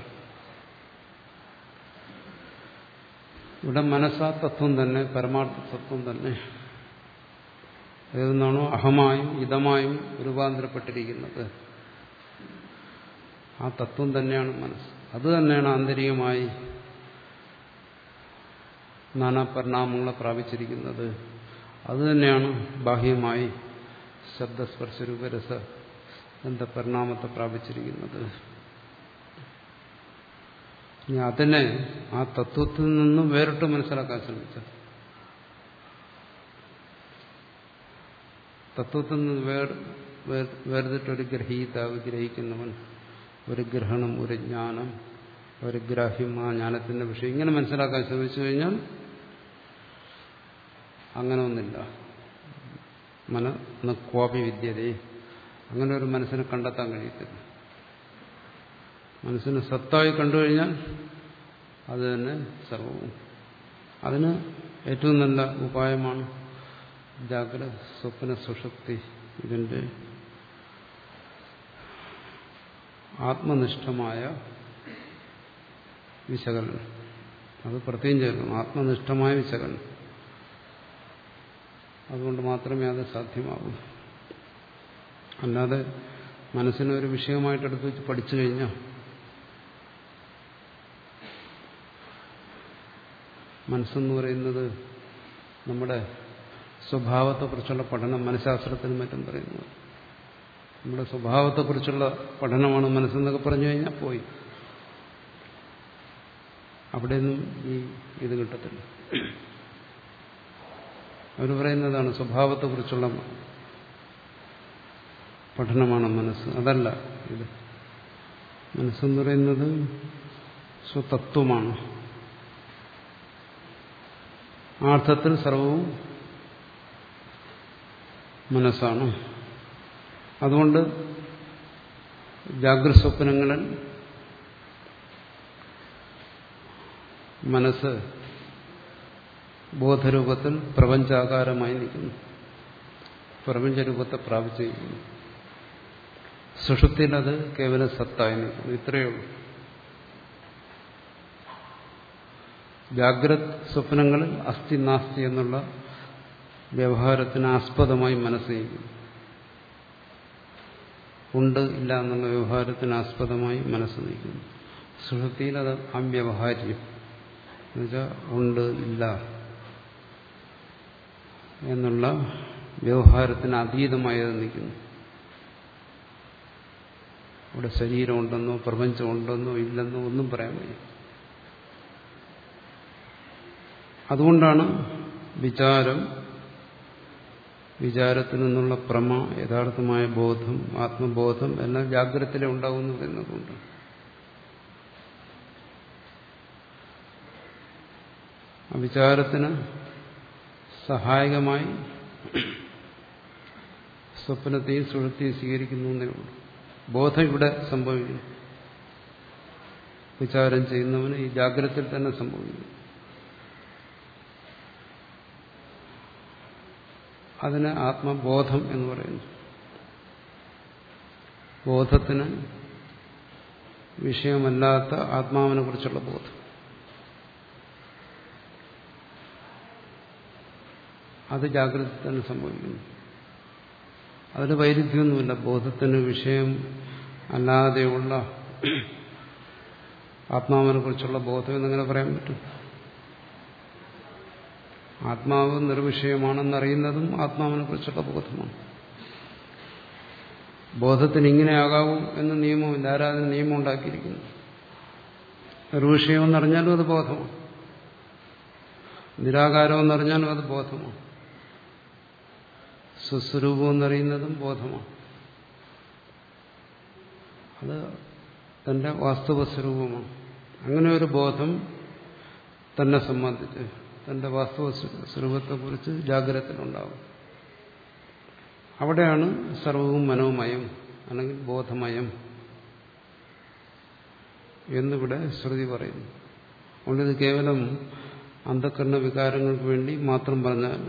ഇവിടെ മനസ്സാ തത്വം തന്നെ, പരമാർത്ഥ തത്വം തന്നെ. ഏതെന്നാണോ അഹമായും ഇതമായും രൂപാന്തരപ്പെട്ടിരിക്കുന്നത് ആ തത്വം തന്നെയാണ് മനസ്സ്. അത് തന്നെയാണ് ആന്തരികമായി നാനാപരിണാമങ്ങളെ പ്രാപിച്ചിരിക്കുന്നത്. അതുതന്നെയാണ് ബാഹ്യമായി ശബ്ദസ്പർശരൂപരസ എന്താ പരിണാമത്തെ പ്രാപിച്ചിരിക്കുന്നത്. ഇനി അതിനെ ആ തത്വത്തിൽ നിന്നും വേറിട്ട് മനസ്സിലാക്കാൻ ശ്രമിച്ചത്. തത്വത്തിൽ നിന്ന് വേർ വേർതിട്ടൊരു ഗ്രഹീതാവ്, ഗ്രഹിക്കുന്നവൻ, ഒരു ഗ്രഹണം, ഒരു ജ്ഞാനം, ഒരു ഗ്രാഹ്യം ആ ജ്ഞാനത്തിന്റെ വിഷയം ഇങ്ങനെ മനസ്സിലാക്കാൻ ശ്രമിച്ചു കഴിഞ്ഞാൽ അങ്ങനെ ഒന്നില്ല. മന ക്വാപി വിദ്യതേ, അങ്ങനെ ഒരു മനസ്സിനെ കണ്ടെത്താൻ കഴിയത്തില്ല. മനസ്സിനെ സത്തായി കണ്ടുകഴിഞ്ഞാൽ അത് തന്നെ സർവവും. അതിന് ഏറ്റവും നല്ല ഉപായമാണ് ജാഗ്രത സ്വപ്ന സുഷുപ്തി ഇതിന്റെ ആത്മനിഷ്ഠമായ വിശകലനം. അത് പ്രത്യേകം ചേർക്കണം, ആത്മനിഷ്ഠമായ വിശകലനം. അതുകൊണ്ട് മാത്രമേ അത് സാധ്യമാകൂ. അല്ലാതെ മനസ്സിനെ ഒരു വിഷയമായിട്ട് എടുത്ത് വെച്ച് പഠിച്ചു കഴിഞ്ഞാൽ മനസ്സെന്ന് പറയുന്നത് നമ്മുടെ സ്വഭാവത്തെക്കുറിച്ചുള്ള പഠനം മനഃശാസ്ത്രത്തിനും മറ്റും പറയുന്നത്. നമ്മുടെ സ്വഭാവത്തെക്കുറിച്ചുള്ള പഠനമാണ് മനസ്സെന്നൊക്കെ പറഞ്ഞു കഴിഞ്ഞാൽ പോയി. അവിടെയൊന്നും ഈ ഇത് കിട്ടത്തില്ല. അവർ പറയുന്നതാണ് സ്വഭാവത്തെക്കുറിച്ചുള്ള പഠനമാണ് മനസ്സ്. അതല്ല ഇത്. മനസ്സെന്ന് പറയുന്നത് സ്വതത്വമാണ്. ആ അർത്ഥത്തിൽ സർവവും മനസ്സാണ്. അതുകൊണ്ട് ജാഗ്രത സ്വപ്നങ്ങളിൽ മനസ്സ് ബോധരൂപത്തിൽ പ്രപഞ്ചാകാരമായി നിൽക്കുന്നു, പ്രപഞ്ചരൂപത്തെ പ്രാപിച്ചിരിക്കുന്നു. സുഷുപ്തിയിൽ അത് കേവലം സത്തായി നിൽക്കുന്നു. ഇത്രയേ ഉള്ളൂ. ജാഗ്രത് സ്വപ്നങ്ങളിൽ അസ്ഥി നാസ്തി എന്നുള്ള വ്യവഹാരത്തിന് ആസ്പദമായി മനസ്സ് നിൽക്കുന്നു. ഉണ്ട് ഇല്ല എന്നുള്ള വ്യവഹാരത്തിന് ആസ്പദമായി മനസ്സ് നിൽക്കുന്നു. സുഷുപ്തിയിൽ അത് അവ്യവഹാര്യം എന്നുവെച്ചാൽ ഉണ്ട് ഇല്ല എന്നുള്ള വ്യവഹാരത്തിന് അതീതമായി അത് നിൽക്കുന്നു. ഇവിടെ ശരീരമുണ്ടെന്നോ പ്രപഞ്ചമുണ്ടെന്നോ ഇല്ലെന്നോ ഒന്നും പറയാൻ വയ്യ. അതുകൊണ്ടാണ് വിചാരം, വിചാരത്തിൽ നിന്നുള്ള പ്രമ, യഥാർത്ഥമായ ബോധം, ആത്മബോധം എല്ലാം ജാഗ്രതയിലേ ഉണ്ടാകുന്നു എന്നതുകൊണ്ട്. ആ വിചാരത്തിന് സഹായകമായി സ്വപ്നത്തെയും സുഷുപ്തിയെയും സ്വീകരിക്കുന്നു എന്നേ ഉള്ളൂ. ബോധം ഇവിടെ സംഭവിക്കുന്നു. വിചാരം ചെയ്യുന്നവന് ഈ ജാഗ്രതയിൽ തന്നെ സംഭവിക്കുന്നു. അതിന് ആത്മബോധം എന്ന് പറയുന്നു. ബോധത്തിന് വിഷയമല്ലാത്ത ആത്മാവിനെ കുറിച്ചുള്ള ബോധം. അത് ജാഗ്രത തന്നെ സംഭവിക്കുന്നു. അതിന് വൈരുദ്ധ്യമൊന്നുമില്ല. ബോധത്തിന് വിഷയം അല്ലാതെയുള്ള ആത്മാവിനെ കുറിച്ചുള്ള ബോധം എന്നെങ്ങനെ പറയാൻ പറ്റും? ആത്മാവ് നിർവിഷയമാണെന്നറിയുന്നതും ആത്മാവിനെ കുറിച്ചുള്ള ബോധമാണ്. ബോധത്തിന് ഇങ്ങനെയാകാവൂ എന്ന നിയമമില്ല. ആരാധന നിയമം ഉണ്ടാക്കിയിരിക്കുന്നു. നിർവിഷയമെന്നറിഞ്ഞാലും അത് ബോധമാണ്. നിരാകാരമെന്നറിഞ്ഞാലും അത് ബോധമാണ്. സ്വസ്വരൂപമെന്നറിയുന്നതും ബോധമാണ്. അത് തന്റെ വാസ്തവ സ്വരൂപമാണ്. അങ്ങനെ ഒരു ബോധം തന്നെ സംബന്ധിച്ച്, തന്റെ വാസ്തവ സ്വരൂപത്തെക്കുറിച്ച് ജാഗ്രതത്തിലുണ്ടാവും. അവിടെയാണ് സർവവും മനോമയം അല്ലെങ്കിൽ ബോധമയം എന്നിവിടെ ശ്രുതി പറയുന്നു. അതുകൊണ്ടിത് കേവലം അന്ധകരണ വികാരങ്ങൾക്ക് വേണ്ടി മാത്രം പറഞ്ഞതല്ല.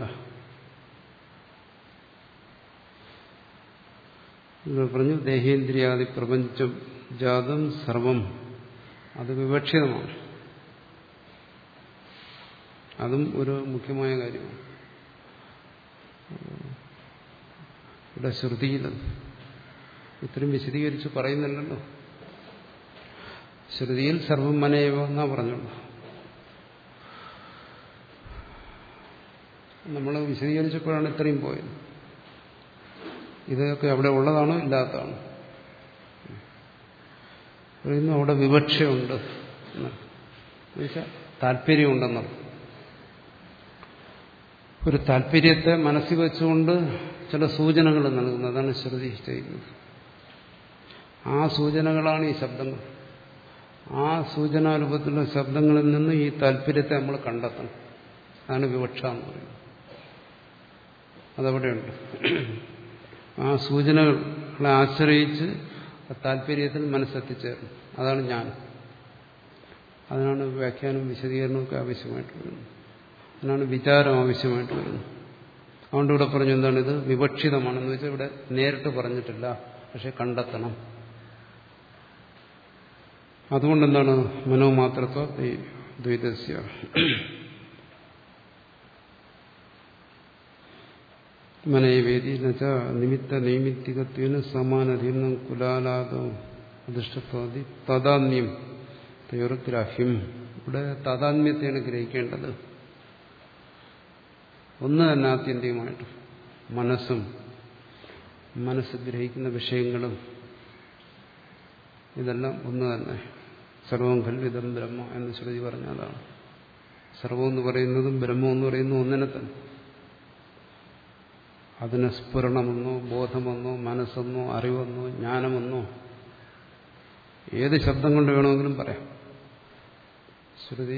നിങ്ങൾ പറഞ്ഞു ദേഹേന്ദ്രിയാദി പ്രപഞ്ചം ജാതം സർവം, അത് വിവക്ഷിതമാണ്. അതും ഒരു മുഖ്യമായ കാര്യമാണ്. ഇവിടെ ശ്രുതിയിൽ ഇത്രയും വിശദീകരിച്ച് പറയുന്നില്ലല്ലോ. ശ്രുതിയിൽ സർവം മനേവ എന്നാ പറഞ്ഞുള്ളൂ. നമ്മൾ വിശദീകരിച്ചപ്പോഴാണ് ഇത്രയും പോയത്. ഇതൊക്കെ അവിടെ ഉള്ളതാണോ ഇല്ലാത്തതാണോ? പറയുന്നു അവിടെ വിവക്ഷയുണ്ട് എന്നുവെച്ചാൽ താല്പര്യമുണ്ടെന്നർത്ഥം. ഒരു താല്പര്യത്തെ മനസ്സിൽ വെച്ചുകൊണ്ട് ചില സൂചനകൾ നൽകുന്നത്, അതാണ് ശ്രുതി ചെയ്യുന്നത്. ആ സൂചനകളാണ് ഈ ശബ്ദങ്ങൾ. ആ സൂചനാരൂപത്തിലുള്ള ശബ്ദങ്ങളിൽ നിന്ന് ഈ താല്പര്യത്തെ നമ്മൾ കണ്ടെത്തണം. അതാണ് വിവക്ഷ എന്ന് പറയുന്നത്. അതവിടെയുണ്ട്. ആ സൂചനകളെ ആശ്രയിച്ച് താല്പര്യത്തിൽ മനസ്സെത്തിച്ചേർന്നു. അതാണ് ഞാൻ. അതിനാണ് വ്യാഖ്യാനവും വിശദീകരണവും ഒക്കെ ആവശ്യമായിട്ട് വരുന്നത്. അതിനാണ് വിചാരം ആവശ്യമായിട്ട് വരുന്നത്. അതുകൊണ്ട് ഇവിടെ പറഞ്ഞു എന്താണ് ഇത് വിവക്ഷിതമാണെന്ന് വെച്ചാൽ ഇവിടെ നേരിട്ട് പറഞ്ഞിട്ടില്ല, പക്ഷെ കണ്ടെത്തണം. അതുകൊണ്ടെന്താണ് മനോമാത്രത്വ ദ്വൈതസ്യ മനേവേദി എന്നുവെച്ചാ നിമിത്ത നൈമിത്തികത്വന് സമാനധീനം കുലാലാദോ അധിഷ്ഠത്വാദി തദാന്യം തയോർഗ്രാഹ്യം. ഇവിടെ താതാത്മ്യത്തെയാണ് ഗ്രഹിക്കേണ്ടത്. ഒന്ന് തന്നെ ആത്യന്തികമായിട്ട് മനസ്സും മനസ്സ് ഗ്രഹിക്കുന്ന വിഷയങ്ങളും ഇതെല്ലാം ഒന്ന് തന്നെ. സർവം ഖൽവിദം ബ്രഹ്മ എന്ന് ശ്രുതി പറഞ്ഞതാണ്. സർവം എന്ന് പറയുന്നതും ബ്രഹ്മം എന്ന് പറയുന്നതും ഒന്നിനെ തന്നെ. അതിന് സ്ഫുരണമെന്നോ ബോധമെന്നോ മനസ്സെന്നോ അറിവെന്നോ ജ്ഞാനമെന്നോ ഏത് ശബ്ദം കൊണ്ട് വേണമെങ്കിലും പറയാം. ശ്രുതി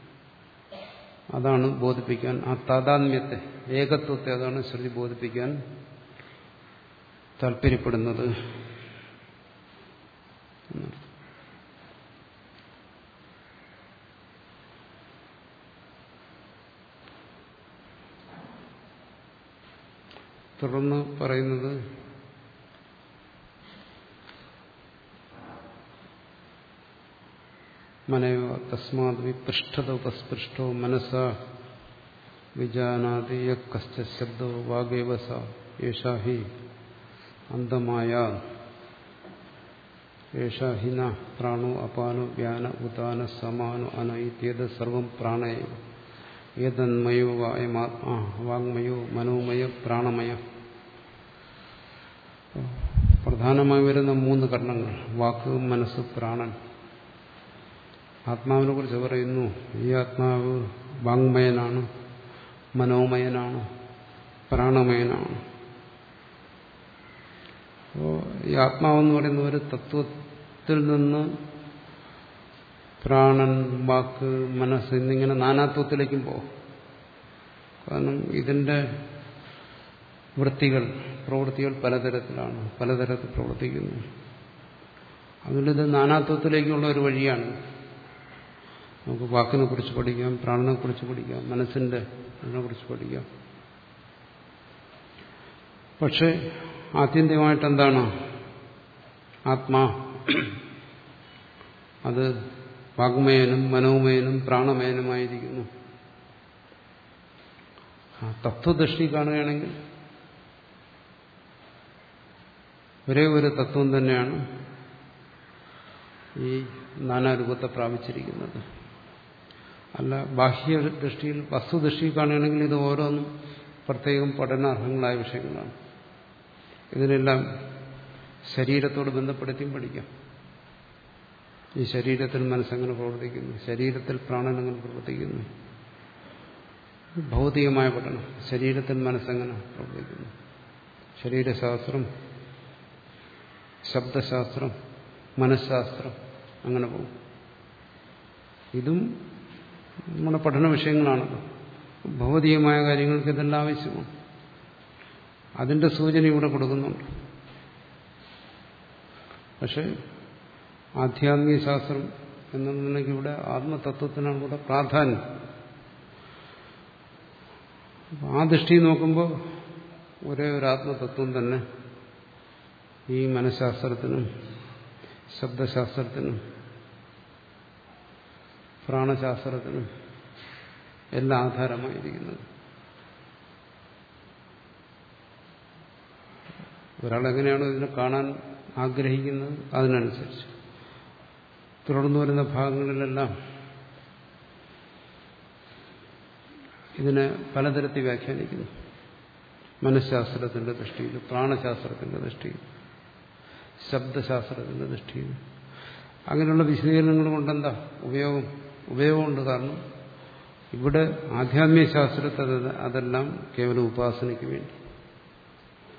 അതാണ് ബോധിപ്പിക്കാൻ, ആ താതാത്മ്യത്തെ, ഏകത്വത്തെ അതാണ് ശ്രുതി ബോധിപ്പിക്കാൻ താല്പര്യപ്പെടുന്നത്. തുടർന്ന് പറയുന്നത് മനയോ തസ്മാത് വിപൃഷ്ഠത ഉപസ്പൃഷ്ടോ മനസ വിജാനാതി യശ്ച ശബ്ദോ വാഗേവസ യേഷാ ഹി അന്തമായ യേഷാ ഹി ന പ്രാണോ അപാനോ വ്യാന ഉദാന സമാനോ അന ഇത്യേത് സർവം പ്രാണേയ ഏതന്മയോ വായമാത്മാ വാങ്മയോ മനോമയ പ്രാണമയ. പ്രധാനമായി വരുന്ന മൂന്ന് കർണങ്ങൾ വാക്ക്, മനസ്സ്, പ്രാണൻ. ആത്മാവിനെ കുറിച്ച് പറയുന്നു, ഈ ആത്മാവ് വാങ്മയനാണ്, മനോമയനാണ്, പ്രാണമയനാണ്. അപ്പോൾ ഈ ആത്മാവെന്ന് പറയുന്ന ഒരു തത്വത്തിൽ നിന്ന് പ്രാണൻ, വാക്ക്, മനസ്സ് എന്നിങ്ങനെ നാനാത്വത്തിലേക്കും പോകും. കാരണം ഇതിന്റെ വൃത്തികൾ, പ്രവൃത്തികൾ പലതരത്തിലാണ്, പലതരത്തിൽ പ്രവർത്തിക്കുന്നു. അതുകൊണ്ട് ഇത് നാനാത്വത്തിലേക്കുള്ള ഒരു വഴിയാണ്. നമുക്ക് വാക്കിനെ കുറിച്ച് പഠിക്കാം, പ്രാണനെ കുറിച്ച് പഠിക്കാം, മനസ്സിന്റെ അതിനെ കുറിച്ച് പഠിക്കാം. പക്ഷെ ആത്യന്തികമായിട്ട് എന്താണ് ആത്മാ? അത് വാഗ്മയനും മനോമയനും പ്രാണമയനുമായിരിക്കുന്നു. തത്വദൃഷ്ടി കാണുകയാണെങ്കിൽ ഒരേ ഒരു തത്വം തന്നെയാണ് ഈ നാനാരൂപത്തെ പ്രാപിച്ചിരിക്കുന്നത്. അല്ല, ബാഹ്യദൃഷ്ടിയിൽ വസ്തുദൃഷ്ടി കാണുകയാണെങ്കിൽ ഇത് ഓരോന്നും പ്രത്യേകം പഠനാർഹങ്ങളായ വിഷയങ്ങളാണ്. ഇതിനെല്ലാം ശരീരത്തോട് ബന്ധപ്പെടുത്തിയും പഠിക്കാം. ഈ ശരീരത്തിൽ മനസ്സെങ്ങനെ പ്രവർത്തിക്കുന്നു, ശരീരത്തിൽ പ്രാണൻ എങ്ങനെ പ്രവർത്തിക്കുന്നു, ഭൗതികമായ പഠനം. ശരീരത്തിൽ മനസ്സെങ്ങനെ പ്രവർത്തിക്കുന്നു, ശരീരശാസ്ത്രം, ശബ്ദശാസ്ത്രം, മനഃശാസ്ത്രം, അങ്ങനെ പോകും. ഇതും നമ്മുടെ പഠന വിഷയങ്ങളാണല്ലോ. ഭൗതികമായ കാര്യങ്ങൾക്ക് ഇതെല്ലാം ആവശ്യമാണ്. അതിന്റെ സൂചന ഇവിടെ കൊടുക്കുന്നുണ്ട്. പക്ഷെ ആധ്യാത്മിക ശാസ്ത്രം എന്നുണ്ടെങ്കിൽ ഇവിടെ ആത്മതത്വത്തിനാണ് ഇവിടെ പ്രാധാന്യം. ആ ദൃഷ്ടി നോക്കുമ്പോൾ ഒരേ ഒരു ആത്മതത്വം തന്നെ ഈ മനഃശാസ്ത്രത്തിനും ശബ്ദശാസ്ത്രത്തിനും പ്രാണശാസ്ത്രത്തിനും എല്ലാം ആധാരമായിരിക്കുന്നത്. ഒരാളെങ്ങനെയാണോ ഇതിനെ കാണാൻ ആഗ്രഹിക്കുന്നത് അതിനനുസരിച്ച് തുടർന്നു വരുന്ന ഭാഗങ്ങളിലെല്ലാം ഇതിനെ പലതരത്തിൽ വ്യാഖ്യാനിക്കുന്നു. മനഃശാസ്ത്രത്തിന്റെ ദൃഷ്ടിയിൽ, പ്രാണശാസ്ത്രത്തിന്റെ ദൃഷ്ടിയിൽ, ശബ്ദശാസ്ത്രത്തിന്റെ ദൃഷ്ടിയിൽ. അങ്ങനെയുള്ള വിശദീകരണങ്ങൾ കൊണ്ടെന്താ ഉപയോഗം? ഉപയോഗമുണ്ട്. കാരണം ഇവിടെ ആധ്യാത്മിക ശാസ്ത്രത്തെ അതെല്ലാം കേവലം ഉപാസനയ്ക്ക് വേണ്ടി.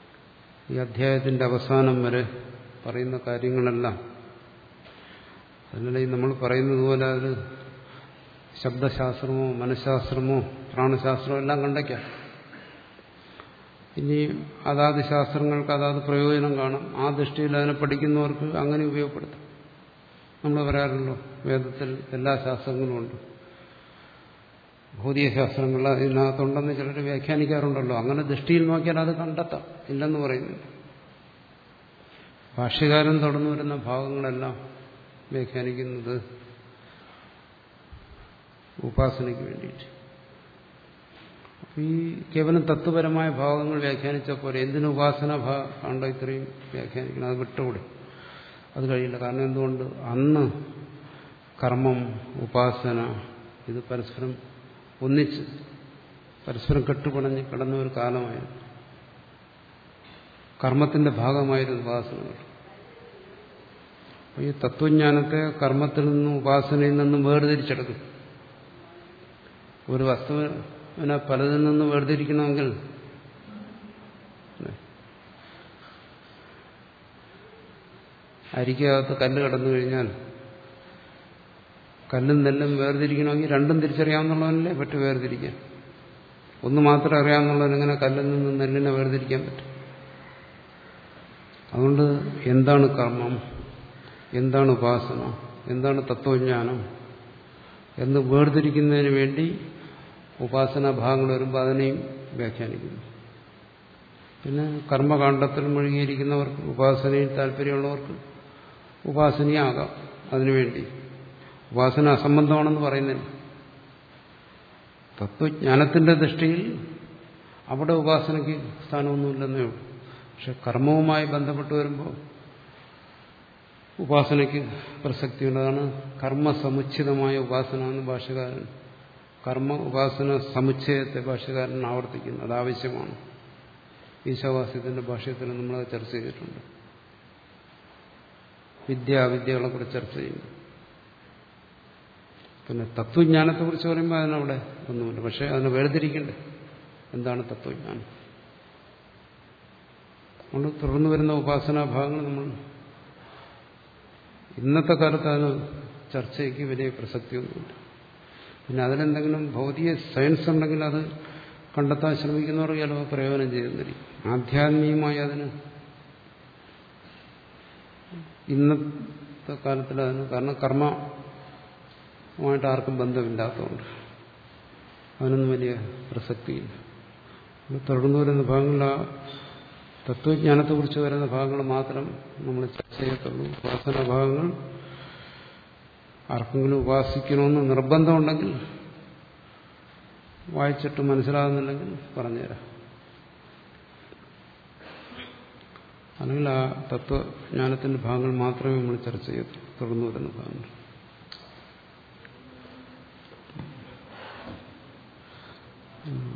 ഈ അധ്യായത്തിന്റെ അവസാനം വരെ പറയുന്ന കാര്യങ്ങളെല്ലാം അതിനല്ല ഈ നമ്മൾ പറയുന്നത് പോലെ അത് ശബ്ദശാസ്ത്രമോ മനഃശാസ്ത്രമോ പ്രാണശാസ്ത്രമോ എല്ലാം കണ്ടയ്ക്കാം. ഇനി അതാത് ശാസ്ത്രങ്ങൾക്ക് അതാത് പ്രയോജനം കാണും. ആ ദൃഷ്ടിയിൽ അതിനെ പഠിക്കുന്നവർക്ക് അങ്ങനെ ഉപയോഗപ്പെടുത്തും. നമ്മൾ പറയാറുണ്ടല്ലോ, വേദത്തിൽ എല്ലാ ശാസ്ത്രങ്ങളും ഉണ്ട്, ഭൗതിക ശാസ്ത്രങ്ങൾ ഇതിനകത്തുണ്ടെന്ന് ചിലർ വ്യാഖ്യാനിക്കാറുണ്ടല്ലോ. അങ്ങനെ ദൃഷ്ടിയിൽ നോക്കിയാൽ അത് കണ്ടെത്താം, ഇല്ലെന്ന് പറയുന്നുണ്ട്. ഭാഷ്യകാരൻ തുടർന്നു വരുന്ന ഭാഗങ്ങളെല്ലാം വ്യാഖ്യാനിക്കുന്നത് ഉപാസനയ്ക്ക് വേണ്ടിയിട്ട്. ഈ കേവലം തത്വപരമായ ഭാഗങ്ങൾ വ്യാഖ്യാനിച്ചപ്പോൾ എന്തിനു ഉപാസന ഭാഗം ഇത്രയും വ്യാഖ്യാനിക്കണം? അത് വിട്ടുകൂടി, അത് കഴിയില്ല. കാരണം എന്തുകൊണ്ട്? അന്ന് കർമ്മം ഉപാസന ഇത് പരസ്പരം ഒന്നിച്ച് പരസ്പരം കെട്ടുപണഞ്ഞ് കിടന്ന ഒരു കാലമായിരുന്നു. കർമ്മത്തിന്റെ ഭാഗമായിരുന്നു ഉപാസനകൾ. ഈ തത്വജ്ഞാനത്തെ കർമ്മത്തിൽ നിന്നും ഉപാസനയിൽ നിന്നും വേർതിരിച്ചെടുക്കും. ഒരു വസ്തുവിനെ പലതിൽ നിന്ന് വേർതിരിക്കണമെങ്കിൽ അരിക്കകത്ത് കല്ല് കടന്നു കഴിഞ്ഞാൽ കല്ലും നെല്ലും വേർതിരിക്കണമെങ്കിൽ രണ്ടും തിരിച്ചറിയാവുന്നവനല്ലേ പറ്റും വേർതിരിക്കാൻ. ഒന്ന് മാത്രം അറിയാവുന്നവനെങ്ങനെ കല്ലിൽ നിന്ന് നെല്ലിനെ വേർതിരിക്കാൻ പറ്റും? അതുകൊണ്ട് എന്താണ് കർമ്മം, എന്താണ് ഉപാസന, എന്താണ് തത്വജ്ഞാനം എന്ന് വേർതിരിക്കുന്നതിന് വേണ്ടി ഉപാസനാ ഭാഗങ്ങൾ വരുമ്പോൾ അതിനെയും വ്യാഖ്യാനിക്കുന്നു. പിന്നെ കർമ്മകാണ്ഡത്തിൽ മുഴുകിയിരിക്കുന്നവർക്ക്, ഉപാസനയിൽ താല്പര്യമുള്ളവർക്ക് ഉപാസനയാകാം. അതിനുവേണ്ടി ഉപാസന അസംബന്ധമാണെന്ന് പറയുന്നില്ല. തത്വജ്ഞാനത്തിന്റെ ദൃഷ്ടിയിൽ അവിടെ ഉപാസനയ്ക്ക് സ്ഥാനമൊന്നുമില്ലെന്നേ ഉള്ളൂ. പക്ഷെ കർമ്മവുമായി ബന്ധപ്പെട്ട് വരുമ്പോൾ ഉപാസനയ്ക്ക് പ്രസക്തിയുള്ളതാണ്. കർമ്മസമുച്ചിതമായ ഉപാസന എന്ന് ഭാഷ്യകാരൻ, കർമ്മ ഉപാസന സമുച്ചയത്തെ ഭാഷ്യകാരൻ ആവർത്തിക്കുന്നു. അതാവശ്യമാണ്. ഈശാവാസ്യത്തിന്റെ ഭാഷ്യത്തിൽ നമ്മളത് ചർച്ച ചെയ്തിട്ടുണ്ട്. വിദ്യ അവിദ്യകളെ കുറിച്ച് ചർച്ച ചെയ്യുന്നു. പിന്നെ തത്വജ്ഞാനത്തെക്കുറിച്ച് പറയുമ്പോൾ അതിനവിടെ ഒന്നുമില്ല. പക്ഷെ അതിനെ വേർതിരിക്കണ്ടേ, എന്താണ് തത്വജ്ഞാനം? അതുകൊണ്ട് തുടർന്നു വരുന്ന ഉപാസനാഭാഗങ്ങൾ നമ്മൾ ഇന്നത്തെ കാലത്ത് അതിന് ചർച്ചയ്ക്ക് വലിയ പ്രസക്തിയൊന്നുമില്ല. പിന്നെ അതിലെന്തെങ്കിലും ഭൗതിക സയൻസ് ഉണ്ടെങ്കിൽ അത് കണ്ടെത്താൻ ശ്രമിക്കുന്നവർക്ക് ചിലപ്പോൾ പ്രയോജനം ചെയ്യുന്നിരിക്കും. ആധ്യാത്മികമായി അതിന് ഇന്നത്തെ കാലത്തിൽ അതിന്, കാരണം കർമ്മമായിട്ട് ആർക്കും ബന്ധമില്ലാത്തതുകൊണ്ട് അതിനൊന്നും വലിയ പ്രസക്തിയില്ല. തുടർന്നു വരുന്ന ഭാഗങ്ങളിൽ ആ തത്വജ്ഞാനത്തെക്കുറിച്ച് വരുന്ന ഭാഗങ്ങൾ മാത്രം നമ്മൾ ചർച്ച ചെയ്യത്തുള്ളൂ. ഉപാസന ഭാഗങ്ങൾ ആർക്കെങ്കിലും ഉപാസിക്കണമെന്ന് നിർബന്ധമുണ്ടെങ്കിൽ, വായിച്ചിട്ട് മനസ്സിലാകുന്നില്ലെങ്കിൽ പറഞ്ഞുതരാം. അല്ലെങ്കിൽ ആ തത്വജ്ഞാനത്തിന്റെ ഭാഗങ്ങൾ മാത്രമേ നമ്മൾ ചർച്ച ചെയ്യത്തുള്ളൂ. തുടർന്നു വരുന്ന ഭാഗങ്ങൾ